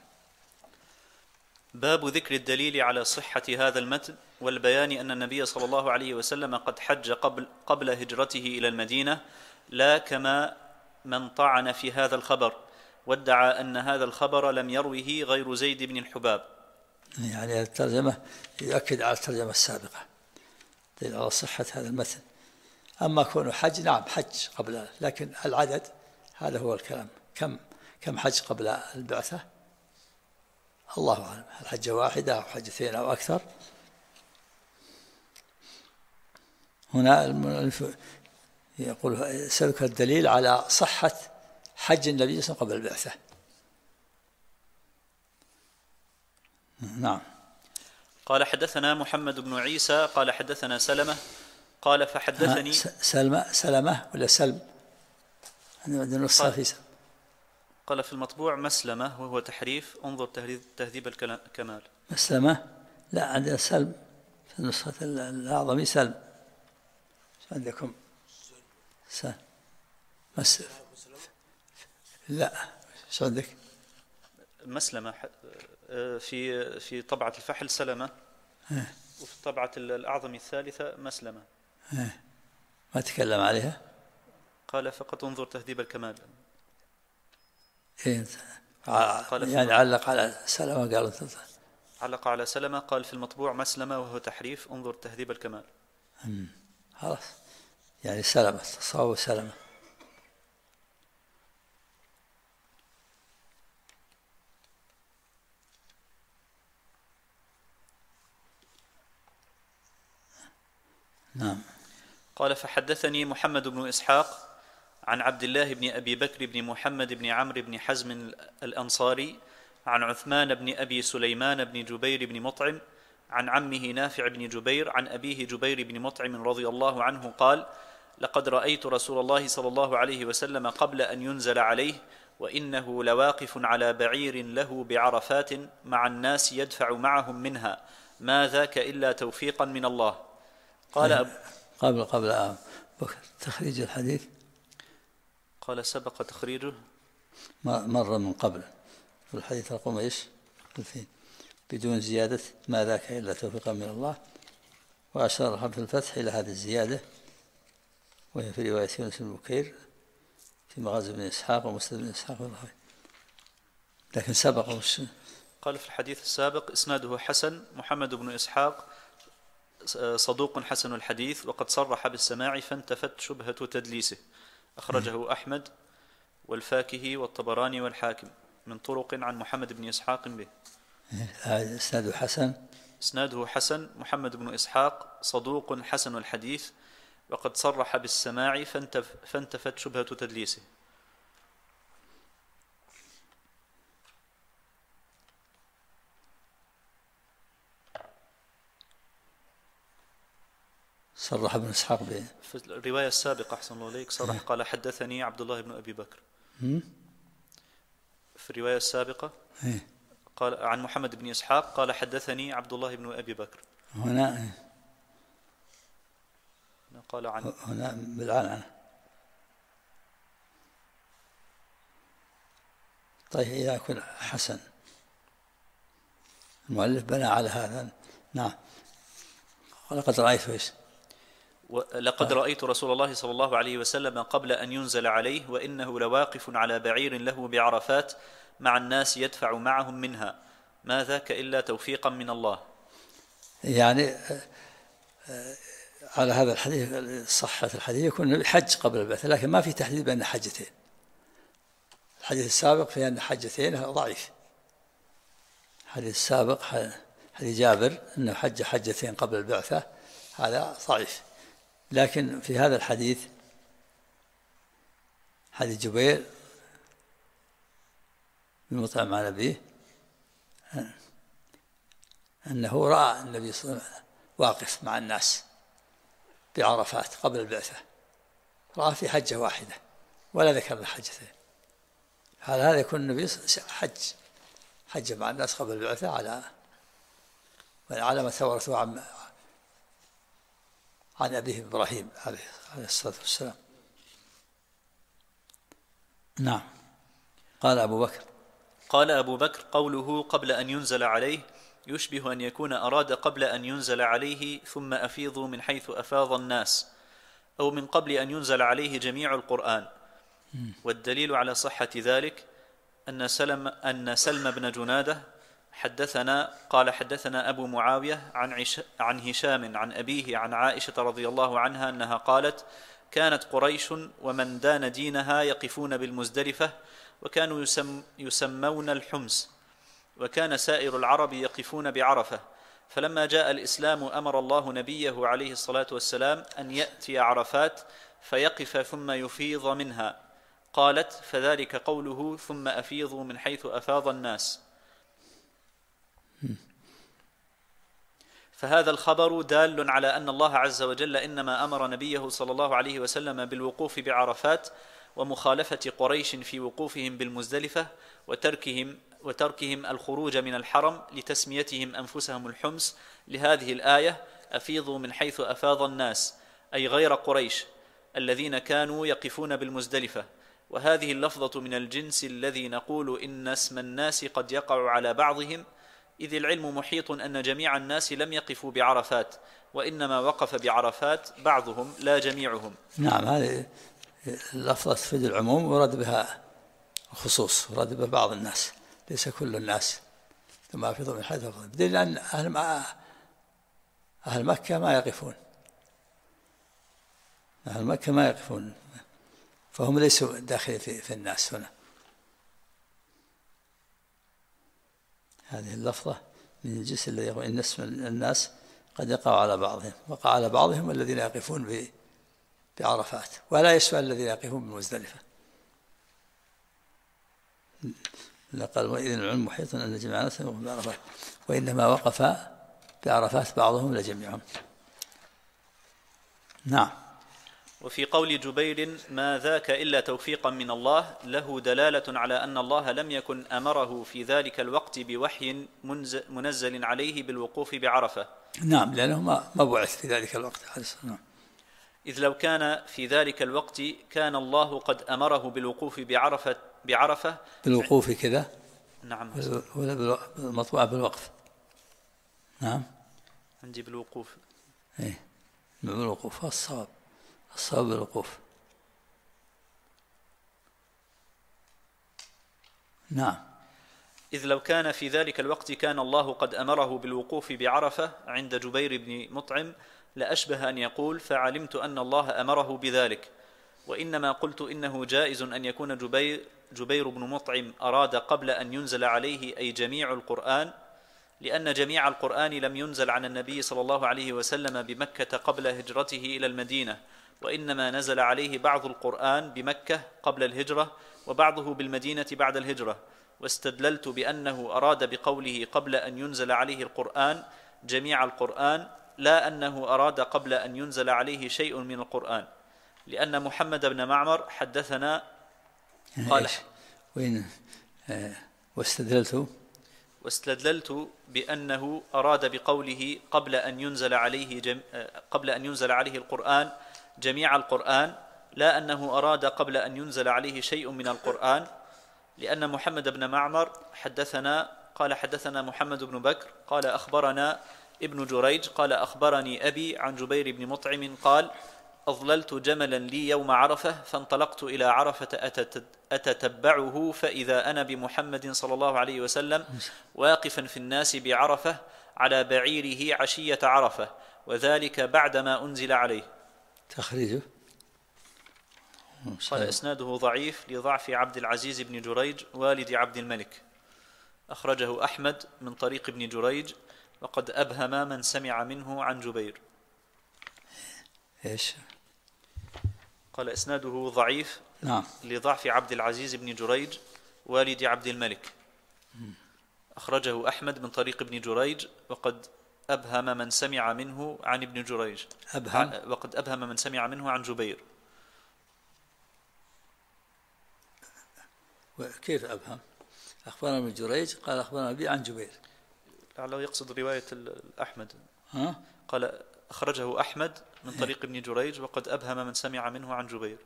باب ذكر الدليل على صحة هذا المتن والبيان أن النبي صلى الله عليه وسلم قد حج قبل هجرته إلى المدينة، لا كما من طعن في هذا الخبر وادعى أن هذا الخبر لم يروه غير زيد بن الحباب.
يعني الترجمة يؤكد على الترجمة السابقة دليل على صحة هذا المتن. أما كونه حج، نعم حج قبل، لكن العدد هذا هو الكلام، كم كم حج قبل البعثة؟ الله أعلم، هل حجة واحدة أو حجتين أو أكثر؟ هنا المؤلف يقول سلك الدليل على صحة حج النبي صلى الله عليه وسلم قبل البعثة. نعم.
قال حدثنا محمد بن عيسى قال حدثنا سلمة قال فحدثني
سلمة ولا سلم؟ عندنا نصها في سلم.
قال في المطبوع مسلمة وهو تحريف، انظر تهذيب الكمال.
مسلمة؟ لا، عندنا سلم في النسخة الأعظمي سلم. عندكم سلم لا، شو عندك؟
مسلمة في طبعة الفحل سلمة، وفي طبعة الأعظم الثالثة مسلمة.
ما تكلم عليها؟
قال فقط انظر تهذيب الكمال.
يعني علق على سلمة، قال
علق على سلمة، قال في المطبوع مسلمة وهو تحريف، انظر تهذيب الكمال.
خلاص، يعني سلمة، تصاوب سلمة. نعم.
قال فحدثني محمد بن إسحاق عن عبد الله بن أبي بكر بن محمد بن عمرو بن حزم الأنصاري عن عثمان بن أبي سليمان بن جبير بن مطعم عن عمه نافع بن جبير عن أبيه جبير بن مطعم رضي الله عنه قال: لقد رأيت رسول الله صلى الله عليه وسلم قبل أن ينزل عليه وإنه لواقف على بعير له بعرفات مع الناس يدفع معهم منها، ما ذاك إلا توفيقا من الله. قال
قبل تخريج الحديث،
قال سبق تخريجه،
مر من قبل في الحديث رقم ايش؟ بدون زيادة ما ذاك إلا توفيقا من الله، وأشار حرف الفتح إلى هذه الزيادة، وهي في رواية يونس بن بكير في مغازي بن إسحاق ومسند بن إسحاق والرهوي، لكن سبق.
قال في الحديث السابق إسناده حسن، محمد بن إسحاق صدوق حسن الحديث وقد صرح بالسماع فانتفت شبهة تدليسه، أخرجه أحمد والفاكهي والطبراني والحاكم من طرق عن محمد بن إسحاق به.
إسناده حسن،
إسناده حسن، محمد بن إسحاق صدوق حسن الحديث وقد صرح بالسماع فانتفت شبهة تدليسه.
صرح ابن إسحاق به
في الرواية السابقة أحسن الله إليك صرح قال حدثني عبد الله بن أبي بكر. في الرواية السابقة قال عن محمد بن إسحاق قال حدثني عبد الله بن أبي بكر.
هنا
قال عن
هنا بالعنعنة. طيب إذا يكون حسن المؤلف بنى على هذا. نعم. ولقد رأيت ايش؟
لقد رأيت رسول الله صلى الله عليه وسلم قبل أن ينزل عليه وإنه لواقف على بعير له بعرفات مع الناس يدفع معهم منها، ما ذاك إلا توفيقا من الله.
يعني على هذا الحديث صحة الحديث يكون حج قبل البعثة، لكن ما في تحديد بين حجتين. الحديث السابق في أن حجتين ضعيف. الحديث السابق حديث جابر أنه حج حجتين قبل البعثة، هذا ضعيف. لكن في هذا الحديث حديث جبير بن مطعم عن أبيه أنه رأى النبي صلى الله عليه وسلم واقف مع الناس بعرفات قبل البعثة، رأى في حجة واحدة ولا ذكر حجتين. هذا يكون النبي حج مع الناس قبل البعثة على ما ثورته عن أبيه إبراهيم عليه الصلاة والسلام. نعم. قال أبو بكر
قوله قبل أن ينزل عليه يشبه أن يكون أراد قبل أن ينزل عليه ثم أفيضوا من حيث أفاض الناس، أو من قبل أن ينزل عليه جميع القرآن. والدليل على صحة ذلك أن سلم بن جنادة قال حدثنا أبو معاوية عن هشام عن أبيه عن عائشة رضي الله عنها أنها قالت: كانت قريش ومن دان دينها يقفون بالمزدلفة وكانوا يسمون الحمص، وكان سائر العرب يقفون بعرفة، فلما جاء الإسلام أمر الله نبيه عليه الصلاة والسلام أن يأتي عرفات فيقف ثم يفيض منها. قالت: فذلك قوله ثم أفيضوا من حيث أفاض الناس. فهذا الخبر دال على أن الله عز وجل إنما أمر نبيه صلى الله عليه وسلم بالوقوف بعرفات ومخالفة قريش في وقوفهم بالمزدلفة وتركهم الخروج من الحرم لتسميتهم أنفسهم الحمص لهذه الآية: أفيضوا من حيث أفاض الناس، أي غير قريش الذين كانوا يقفون بالمزدلفة. وهذه اللفظة من الجنس الذي نقول إن اسم الناس قد يقع على بعضهم، إذ العلم محيط أن جميع الناس لم يقفوا بعرفات، وإنما وقف بعرفات بعضهم لا جميعهم.
نعم، هذه اللفظة تفيد العموم ورد بها الخصوص، ورد بها بعض الناس ليس كل الناس. ثم أفيضوا من حيث أفاض، بدليل أن أهل مكة ما يقفون، أهل مكة ما يقفون، فهم ليسوا داخلين في الناس هنا. هذه اللفظة من الجنس الذي يقول إن اسم الناس قد يقع على بعضهم، وقع على بعضهم الذين يقفون بعرفات، ولا يشفى الذين يقفون بمزدلفة. قال: وإذن العلم محيط أن جميع الناس يقفون بعرفات، وإنما وقف بعرفات بعضهم لجميعهم. نعم.
وفي قول جبير: ما ذاك إلا توفيقا من الله، له دلالة على أن الله لم يكن أمره في ذلك الوقت بوحي منزل عليه بالوقوف بعرفة.
نعم، لأنه ما بعث في ذلك الوقت.
إذ لو كان في ذلك الوقت كان الله قد أمره بالوقوف بعرفة
بالوقوف كذا.
نعم،
ولا المطبوع بالوقف. نعم،
عندي بالوقوف.
إيه، بالوقوف الصواب بالوقوف. نعم.
إذ لو كان في ذلك الوقت كان الله قد أمره بالوقوف بعرفة عند جبير بن مطعم، لأشبه أن يقول: فعلمت أن الله أمره بذلك. وإنما قلت إنه جائز أن يكون جبير بن مطعم أراد قبل أن ينزل عليه أي جميع القرآن، لأن جميع القرآن لم ينزل عن النبي صلى الله عليه وسلم بمكة قبل هجرته إلى المدينة، وإنما نزل عليه بعض القرآن بمكة قبل الهجرة وبعضه بالمدينة بعد الهجرة. واستدللت بأنه أراد بقوله قبل أن ينزل عليه القرآن جميع القرآن، لا أنه أراد قبل أن ينزل عليه شيء من القرآن، لأن محمد بن معمر حدثنا قال: واستدللت بأنه أراد بقوله قبل أن ينزل عليه القرآن جميع القرآن، لا أنه أراد قبل أن ينزل عليه شيء من القرآن، لأن محمد بن معمر حدثنا محمد بن بكر قال أخبرنا ابن جريج قال أخبرني أبي عن جبير بن مطعم قال: أظللت جملا لي يوم عرفة فانطلقت إلى عرفة أتتبعه، فإذا أنا بمحمد صلى الله عليه وسلم واقفا في الناس بعرفة على بعيره عشية عرفة، وذلك بعدما أنزل عليه.
تخريجه
قال: إسناده ضعيف لضعف عبد العزيز بن جريج والد عبد الملك، أخرجه أحمد من طريق ابن جريج، وقد أبهم من سمع منه عن جبير.
إيش؟
قال: إسناده ضعيف.
نعم.
لضعف عبد العزيز بن جريج والد عبد الملك، أخرجه أحمد من طريق ابن جريج، وقد أبهم من سمع منه عن ابن جريج. وقد أبهم من سمع منه عن جبير.
كيف أبهم؟ أخبرنا ابن جريج قال أخبرنا أبي عن جبير،
لعله يقصد رواية أحمد.
ها؟
قال: أخرجه أحمد من طريق ابن جريج، وقد أبهم من سمع منه عن جبير.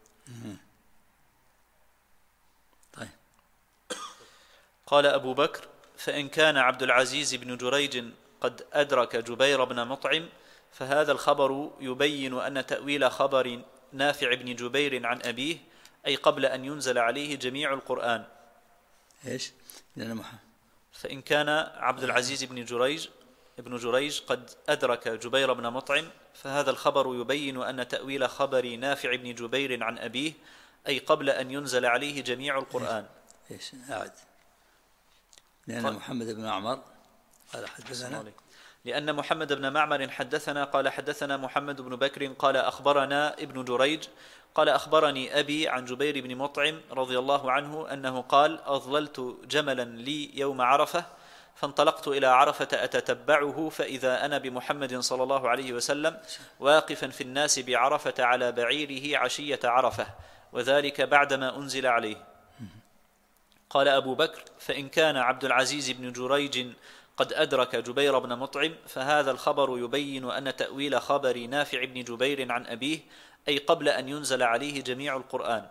طيب.
قال أبو بكر: فإن كان عبد العزيز بن جريج قد أدرك جبير بن مطعم، فهذا الخبر يبين أن تأويل خبر نافع بن جبير عن أبيه أي قبل أن ينزل عليه جميع القرآن.
إيش؟
فإن كان عبد العزيز بن جريج قد أدرك جبير بن مطعم، فهذا الخبر يبين أن تأويل خبر نافع بن جبير عن أبيه أي قبل أن ينزل عليه جميع القرآن.
إيش أعد. لأن محمد بن معمر قال حدثنا،
لأن محمد بن معمر حدثنا قال حدثنا محمد بن بكر قال أخبرنا ابن جريج قال أخبرني أبي عن جبير بن مطعم رضي الله عنه أنه قال: أظللت جملا لي يوم عرفة فانطلقت إلى عرفة أتتبعه فإذا أنا بمحمد صلى الله عليه وسلم واقفا في الناس بعرفة على بعيره عشية عرفة، وذلك بعدما أنزل عليه. قال أبو بكر: فإن كان عبد العزيز بن جريج قد أدرك جبير بن مطعم فهذا الخبر يبين أن تأويل خبر نافع بن جبير عن أبيه أي قبل أن ينزل عليه جميع القرآن.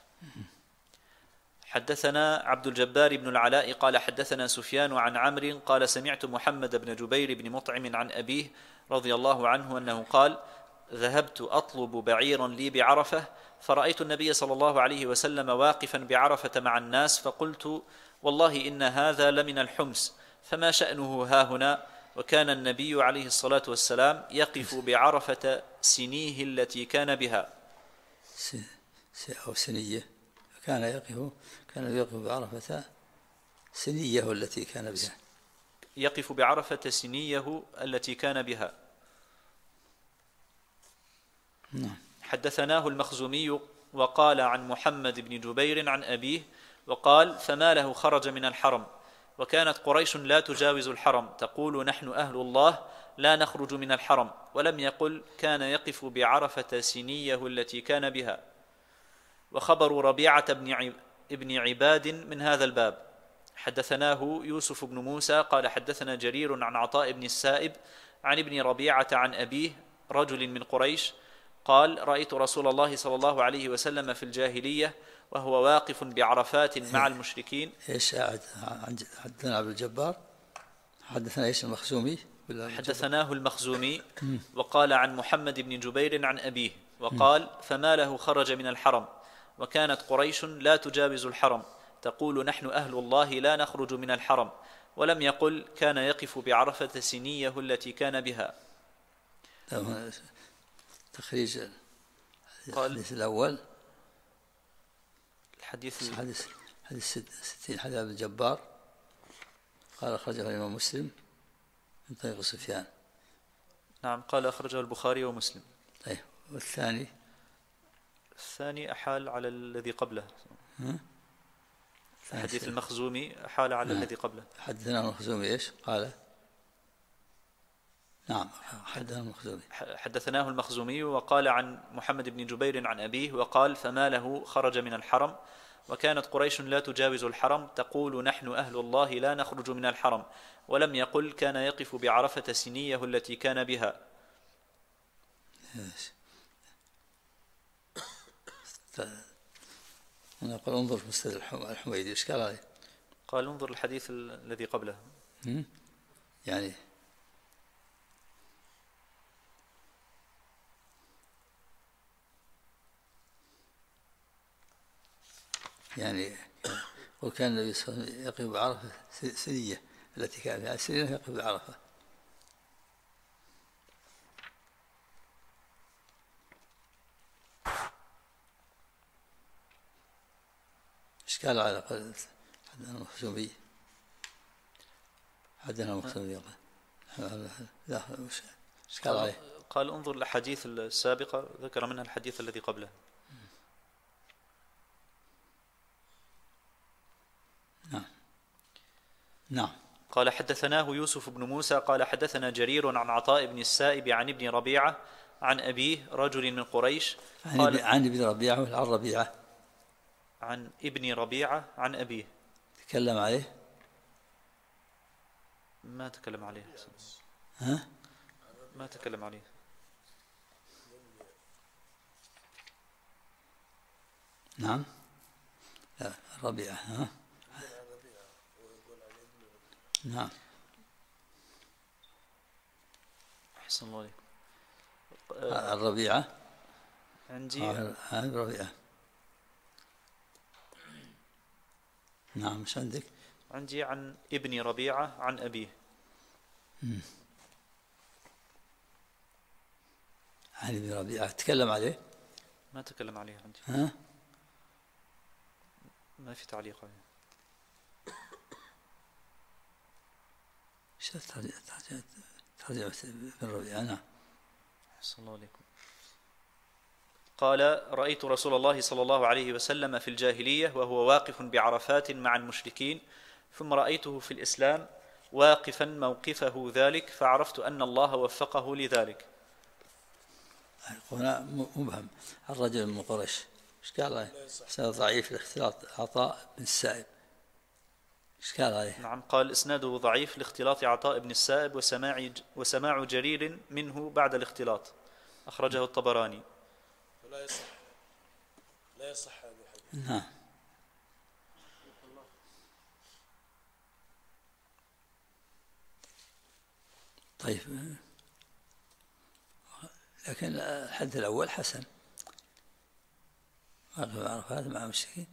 حدثنا عبد الجبار بن العلاء قال حدثنا سفيان عن عمرو قال سمعت محمد بن جبير بن مطعم عن أبيه رضي الله عنه أنه قال: ذهبت أطلب بعيرا لي بعرفة فرأيت النبي صلى الله عليه وسلم واقفا بعرفة مع الناس فقلت: والله إن هذا لمن الحمس، فما شأنه هاهنا؟ وكان النبي عليه الصلاة والسلام يقف بعرفة سنيه التي كان بها.
أو سنية، كان يقف بعرفة سنيه التي كان بها.
يقف بعرفة سنيه التي كان بها. حدثناه المخزومي وقال عن محمد بن جبير عن أبيه وقال: فما له خرج من الحرم، وكانت قريش لا تجاوز الحرم تقول: نحن أهل الله لا نخرج من الحرم، ولم يقل كان يقف بعرفة سنيه التي كان بها. وخبر ربيعة ابن عباد من هذا الباب. حدثناه يوسف بن موسى قال حدثنا جرير عن عطاء بن السائب عن ابن ربيعة عن أبيه رجل من قريش قال: رأيت رسول الله صلى الله عليه وسلم في الجاهلية وهو واقف بعرفات مع المشركين.
ايش حدثنا عبد الجبار، حدثنا ايش المخزومي؟
حدثناه المخزومي وقال عن محمد بن جبير عن أبيه وقال: فما له خرج من الحرم، وكانت قريش لا تجاوز الحرم تقول: نحن أهل الله لا نخرج من الحرم، ولم يقل كان يقف بعرفة سنيه التي كان بها.
تخريج الحديث الأول،
الحديث
60 حديث عبد الجبار قال أخرجه الإمام مسلم من طريق سفيان.
نعم، قال أخرجه البخاري ومسلم.
طيب، والثاني؟
الثاني أحال على الذي قبله. حديث المخزومي أحال على الذي قبله.
حدثنا المخزومي ايش قال؟ نعم،
حدثناه المخزومي وقال عن محمد بن جبير عن أبيه وقال: فما له خرج من الحرم، وكانت قريش لا تجاوز الحرم تقول: نحن أهل الله لا نخرج من الحرم، ولم يقل كان يقف بعرفة سنيه التي كان بها.
أنا قال انظر في مستدل الحميدي إيش قال عليه؟
قال: انظر الحديث الذي قبله.
يعني وكان النبي صلى الله عليه وسلم يقف بعرفة سنية التي كان بها، سنية يقف بعرفة. ايش قال على قول حدثنا المخزومي؟ لا، ايش قال عليه؟
قال: انظر الأحاديث السابقة، ذكر منها الحديث الذي قبله.
نعم.
قال: حدثناه يوسف بن موسى قال حدثنا جرير عن عطاء بن السائب عن ابن ربيعة عن أبيه رجل من قريش.
قال عن ابن ربيعة ولا عن ربيعة؟
عن ابن ربيعة عن أبيه.
تكلم عليه؟
ما تكلم عليه. ما تكلم عليه.
نعم، لا ربيعة. نعم.
أحسن الله عليك.
الربيعة
عندي
الربيعة. نعم، مش عندك؟
عندي عن ابن ربيعة عن أبيه.
عن ابن ربيعة تكلم عليه؟
ما تكلم عليه عندي. ما في تعليق عليه.
ترجمة ابن ربيعة. نعم.
أحسن الله عليكم. قال: رأيت رسول الله صلى الله عليه وسلم في الجاهلية وهو واقف بعرفات مع المشركين، ثم رأيته في الإسلام واقفا موقفه ذلك، فعرفت أن الله وفقه لذلك.
هنا مبهم. الرجل من قريش ايش قال عليه؟ سند ضعيف لاختلاط عطاء بن السائب. ايش قال عليه؟
نعم، قال: اسناده ضعيف لاختلاط عطاء بن السائب وسماع جرير منه بعد الاختلاط، أخرجه الطبراني.
لا يصح، لا يصح هذا الحديث.
نعم. طيب، لكن الحد الأول حسن. عرفات مع المشركين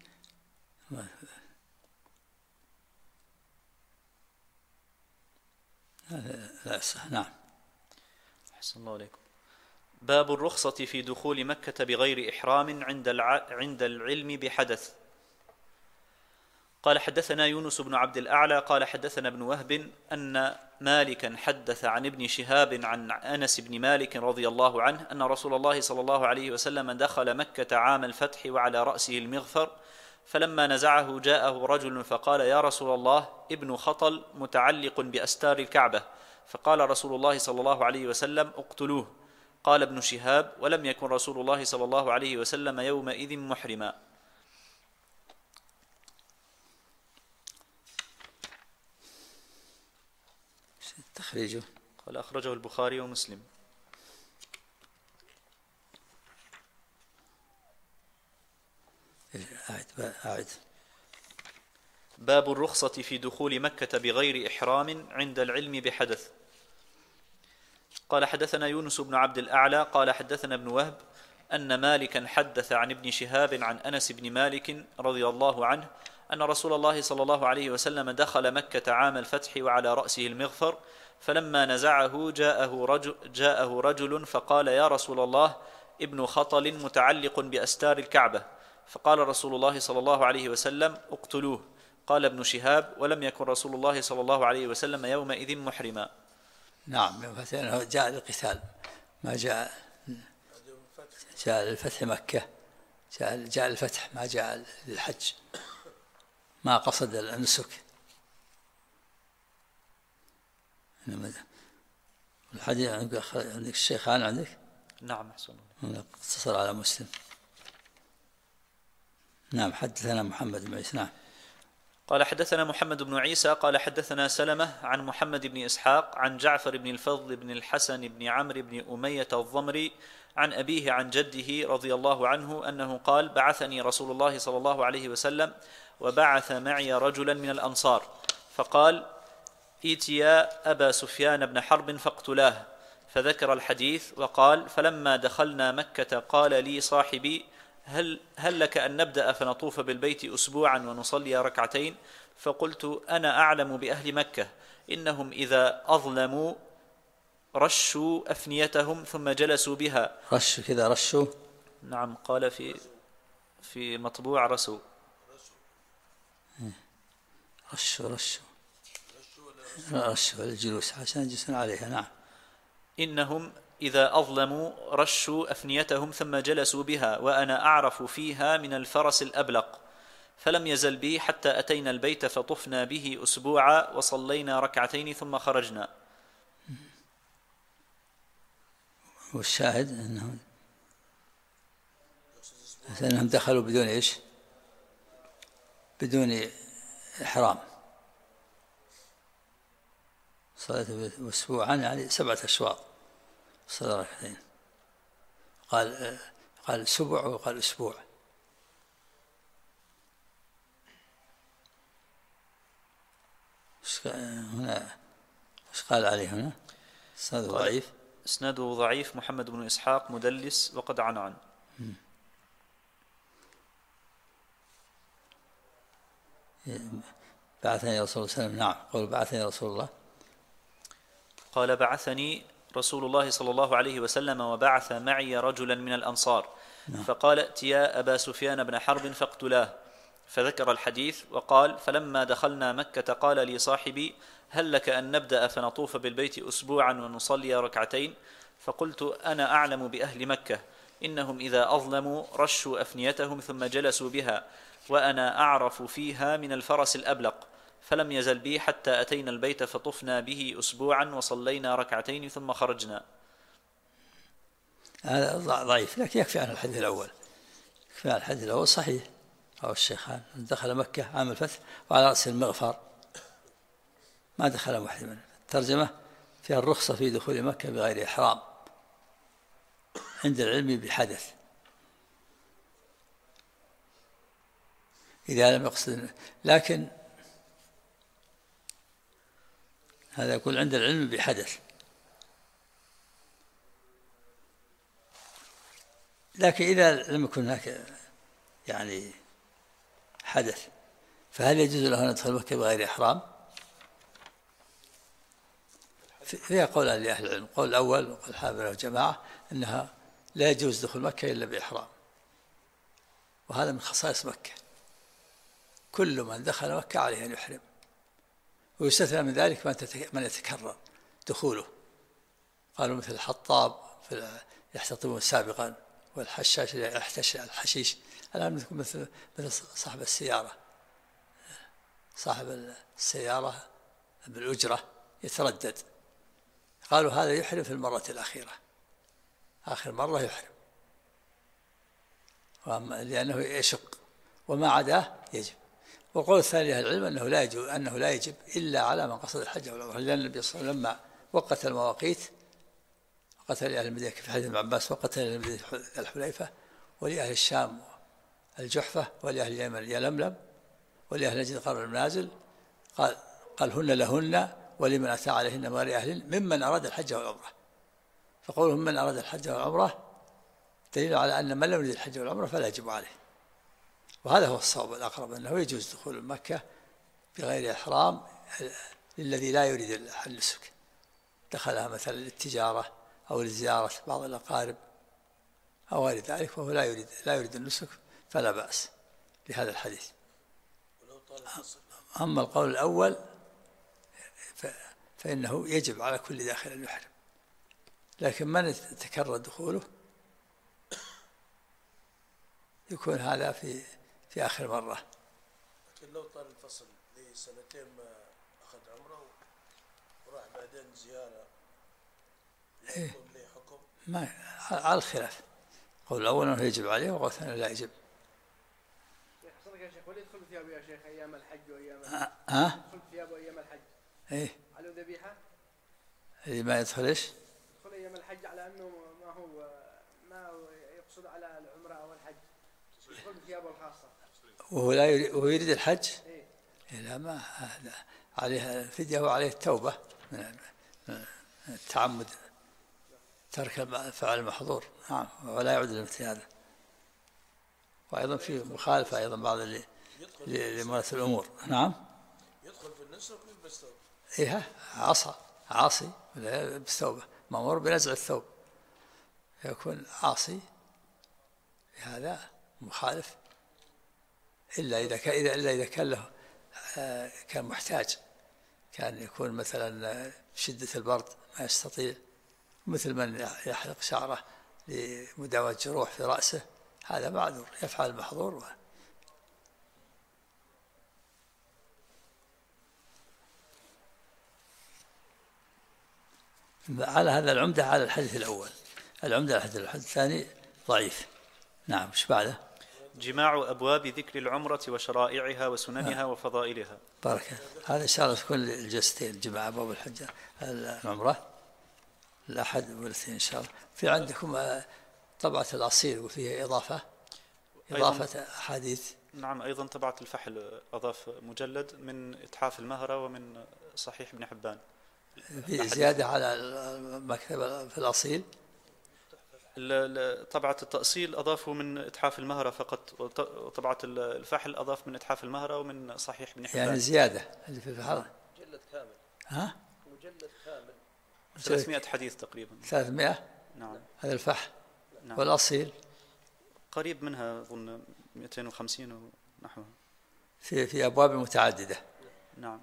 لا يصح. نعم.
أحسن الله عليكم. باب الرخصة في دخول مكة بغير إحرام عند العلم بحدث. قال: حدثنا يونس بن عبد الأعلى قال حدثنا ابن وهب أن مالكا حدث عن ابن شهاب عن أنس بن مالك رضي الله عنه أن رسول الله صلى الله عليه وسلم دخل مكة عام الفتح وعلى رأسه المغفر، فلما نزعه جاءه رجل فقال: يا رسول الله، ابن خطل متعلق بأستار الكعبة. فقال رسول الله صلى الله عليه وسلم: اقتلوه. قال ابن شهاب: ولم يكن رسول الله صلى الله عليه وسلم يومئذ محرما.
تخريجه
قال: أخرجه البخاري ومسلم.
أعد.
باب الرخصة في دخول مكة بغير إحرام عند العلم بحدث. قال: حدثنا يونس بن عبد الأعلى قال حدثنا ابن وهب أن مالكا حدث عن ابن شهاب عن أنس بن مالك رضي الله عنه أن رسول الله صلى الله عليه وسلم دخل مكة عام الفتح وعلى رأسه المغفر، فلما نزعه جاءه رجل فقال: يا رسول الله، ابن خطل متعلق بأستار الكعبة. فقال رسول الله صلى الله عليه وسلم: اقتلوه. قال ابن شهاب: ولم يكن رسول الله صلى الله عليه وسلم يومئذ محرما.
نعم، جاء للقتال، ما جاء للفتح مكة، جاء للفتح، ما جاء للحج، ما قصد النسك. الحديث عندك الشيخان عندك؟
نعم أحسن.
اقتصر على مسلم. نعم. حدثنا محمد بن عيسى. نعم.
قال: حدثنا محمد بن عيسى قال حدثنا سلمة عن محمد بن إسحاق عن جعفر بن الفضل بن الحسن بن عمرو بن أمية الضمري عن أبيه عن جده رضي الله عنه أنه قال: بعثني رسول الله صلى الله عليه وسلم وبعث معي رجلا من الأنصار، فقال: ائتيا أبا سفيان بن حرب فاقتلاه. فذكر الحديث وقال: فلما دخلنا مكة قال لي صاحبي: هل لك أن نبدأ فنطوف بالبيت أسبوعا ونصلي ركعتين؟ فقلت: أنا أعلم بأهل مكة، إنهم إذا أظلموا رشوا أفنيتهم ثم جلسوا بها.
رشوا كذا، رشوا.
نعم، قال في مطبوع رسوا.
رشوا الجلوس عشان يجلسون عليها. نعم.
إنهم إذا أظلموا رشوا أفنيتهم ثم جلسوا بها، وأنا أعرف فيها من الفرس الأبلق. فلم يزل بي حتى أتينا البيت فطفنا به أسبوعا وصلينا ركعتين ثم خرجنا.
والشاهد أنهم دخلوا بدون إيش؟ بدون إحرام. صلاة أسبوعا يعني 7 أشواط، صلى ركعتين. قال سبع وقال أسبوع. هنا ايش قال عليه هنا؟ اسناده ضعيف.
اسناده ضعيف، محمد بن إسحاق مدلس وقد عنعن.
بعثني رسول الله صلى الله عليه وسلم. نعم، قول بعثني رسول الله.
قال: بعثني رسول الله صلى الله عليه وسلم وبعث معي رجلا من الأنصار، فقال: ائتيا أبا سفيان بن حرب فاقتلاه. فذكر الحديث وقال: فلما دخلنا مكة قال لي صاحبي: هل لك أن نبدأ فنطوف بالبيت أسبوعا ونصلي ركعتين؟ فقلت: أنا أعلم بأهل مكة، إنهم إذا أظلموا رشوا أفنيتهم ثم جلسوا بها، وأنا أعرف فيها من الفرس الأبلق. فلم يزل بي حتى أتينا البيت فطفنا به أسبوعا وصلينا ركعتين ثم خرجنا.
هذا ضعيف، لكن يكفي عن الحديث الأول. يكفي عن الحديث الأول صحيح. أو الشيخان دخل مكة عام الفتح وعلى رأس المغفر، ما دخل محرما. الترجمة فيها الرخصة في دخول مكة بغير إحرام عند العلم بحدث، إذا لم يقصد. لكن هذا يقول عند العلم بحدث، لكن إذا لم يكن هناك يعني حدث، فهل يجوز له أن يدخل مكة بغير إحرام؟ فيها قول لأهل العلم. قول الأول وقول الحنابلة والجماعة أنها لا يجوز دخول مكة إلا بإحرام، وهذا من خصائص مكة، كل من دخل مكة عليه أن يحرم، ويستثنى من ذلك من يتكرر دخوله. قالوا مثل الحطاب يحتطبون سابقا، والحشاش يحتش الحشيش. الآن مثل صاحب السيارة، صاحب السيارة بالأجرة يتردد، قالوا هذا يحرم في المرة الأخيرة، آخر مرة يحرم، لأنه يشق، وما عداه يجب. وقول الثاني أهل العلم أنه لا يجب إلا على من قصد الحج والعمرة، لأن النبي صلى الله عليه وسلم لما وقت المواقيت قتل أهل المدينة في حديث ابن عباس، وقتل أهل المدينة الحليفة، ولأهل الشام الجحفة، ولأهل اليمن يلملم، ولأهل نجد قرر المنازل. قال هن لهن ولمن أتى عليهن من غير أهل ممن أراد الحج والعمرة. فقولهم من أراد الحج والعمرة دليل على أن من لم يريد الحج والعمرة فلا يجب عليه، وهذا هو الصواب الأقرب، أنه يجوز دخول مكة بغير إحرام للذي لا يريد النسك، دخلها مثلا للتجارة أو لزيارة بعض الأقارب أو غير ذلك، وهو لا يريد النسك، فلا بأس لهذا الحديث. أما القول الأول فإنه يجب على كل داخل أن يحرم، لكن من تكرر دخوله يكون هذا في آخر مرة.
لكن لو طال الفصل لسنتين ما أخذ عمره وراح بعدين زيارة يكون له حكم؟
ما على الخلاف، قول الأول أنه يجب عليه، وقول الثاني لا يجب.
يحصلك يا شيخ، وليدخل ثيابه يا شيخ أيام الحج وأيام يدخل ثيابه أيام الحج.
إيه
على ذبيحة؟
اللي ما يدخل إيش؟
يدخل أيام الحج على أنه ما يقصد على العمرة أو الحج، يدخل بثيابه الخاصة
وهو يريد الحج. إيه؟ لا، ما عليه الفدية وعليه التوبة من التعمد ترك فعل المحظور. نعم، ولا يعود لمثل هذا. وأيضا في مخالفة أيضا بعض لممارسة الأمور. نعم،
يدخل في النسك ويلبس ثوب.
إيه، عاصي ولا يلبس ثوبه، مأمور بنزع الثوب، يكون عاصي، هذا مخالف، إلا إذا كان له كان محتاج، كان يكون مثلا شدة البرد ما يستطيع، مثل من يحلق شعره لمداواة جروح في رأسه، هذا معذور، يفعل المحظور. على هذا العمدة على الحديث الأول، العمدة على الحديث الثاني ضعيف. نعم، ايش بعده؟
جماع أبواب ذكر العمرة وشرائعها وسننها وفضائلها.
بارك. هذا إن شاء الله تكون الجلستين، جماع أبواب الحج العمرة الأحد والاثنين إن شاء الله. في عندكم طبعة الأصيل وفيها إضافة أحاديث.
نعم، أيضا طبعة الفحل أضاف مجلد من إتحاف المهرة ومن صحيح ابن حبان.
في زيادة على المكتب في الأصيل.
طبعة التأصيل أضافوا من إتحاف المهرة فقط، وطبعة الفحل أضاف من إتحاف المهرة ومن صحيح ابن حبان.
يعني زيادة اللي في الفحل.
مجلد كامل.
ها؟
مجلد كامل.
300 حديث تقريبا.
300.
نعم.
هذا الفحل.
نعم.
والأصيل
قريب منها أظن 250 ونحوها.
في أبواب متعددة.
نعم.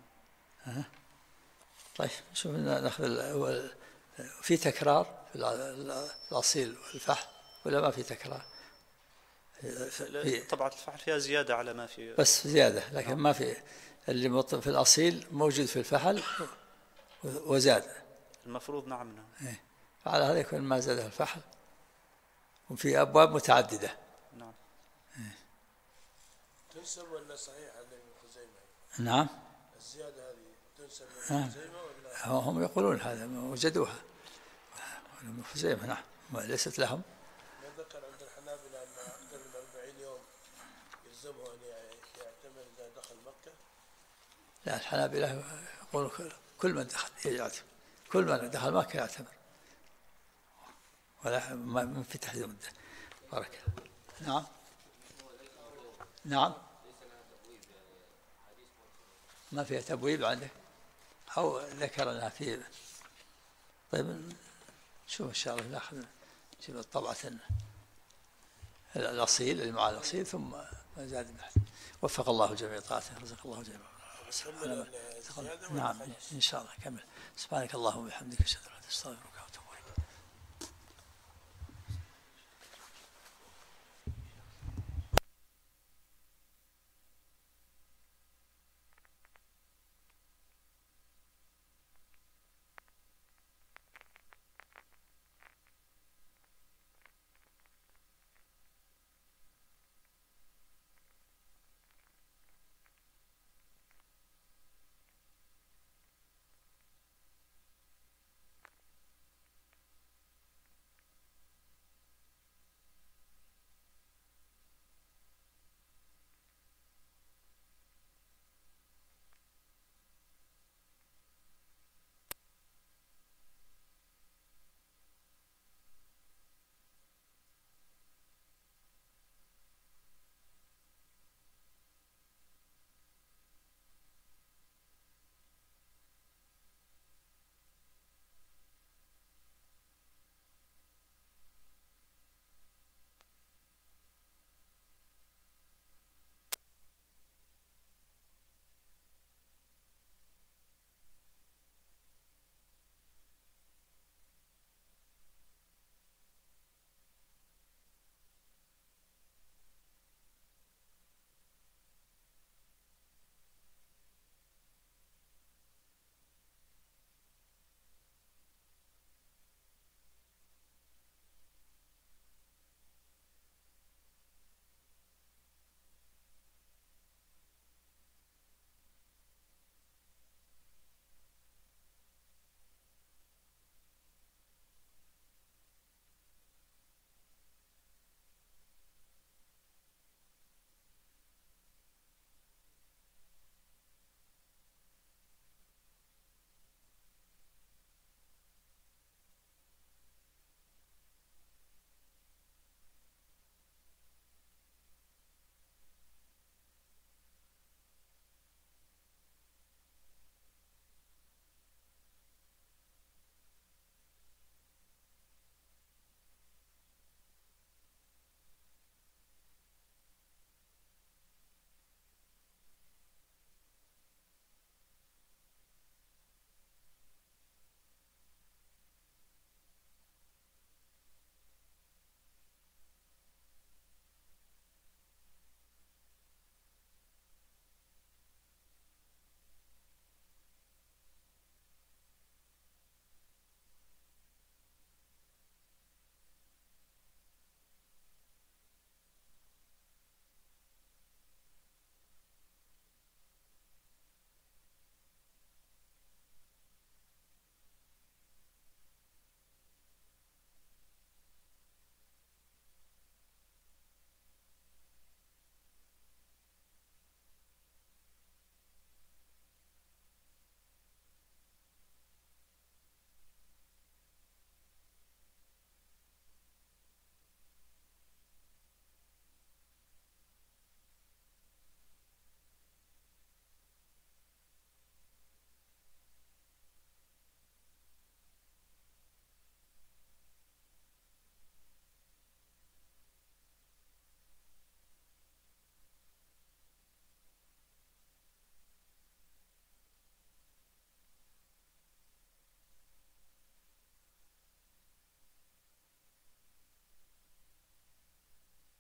طيب شوف ناخذ في تكرار في الأصيل والفحل ولا ما في تكرار؟
طبعا الفحل فيها زيادة على ما في،
بس زيادة، لكن ما في اللي في الأصيل موجود في الفحل وزاد
المفروض. نعم.
على هذا يكون ما زاد الفحل، وفي أبواب متعددة.
نعم.
تنسب ولا صحيحة لابن خزيمة؟
نعم.
الزيادة هذه تنسب لابن خزيمة ولا؟
هم يقولون هذا وجدوها ابن خزيمة. نعم، ليست لهم.
ما ذكر عند الحنابلة أن أكثر من 40 يوم يلزمه أن يعتمر إذا دخل مكة؟
لا، الحنابلة يقولون كل من دخل يعتمر، كل من دخل مكة يعتمر، ولا ما في تحديد مدة. بارك. نعم. نعم. ما فيها تبويب عندك أو ذكر لها فيه؟ طيب شوف إن شاء الله ناخذ نجيب الطبعة الأصيل اللي مع الأصيل ثم ما زاد البحث. وفق الله جميع طاعته، رزق الله جميع. نعم إن شاء الله كمل. سبحانك اللهم وبحمدك، أشهد أن لا إله إلا أنت، أستغفرك وأتوب إليك.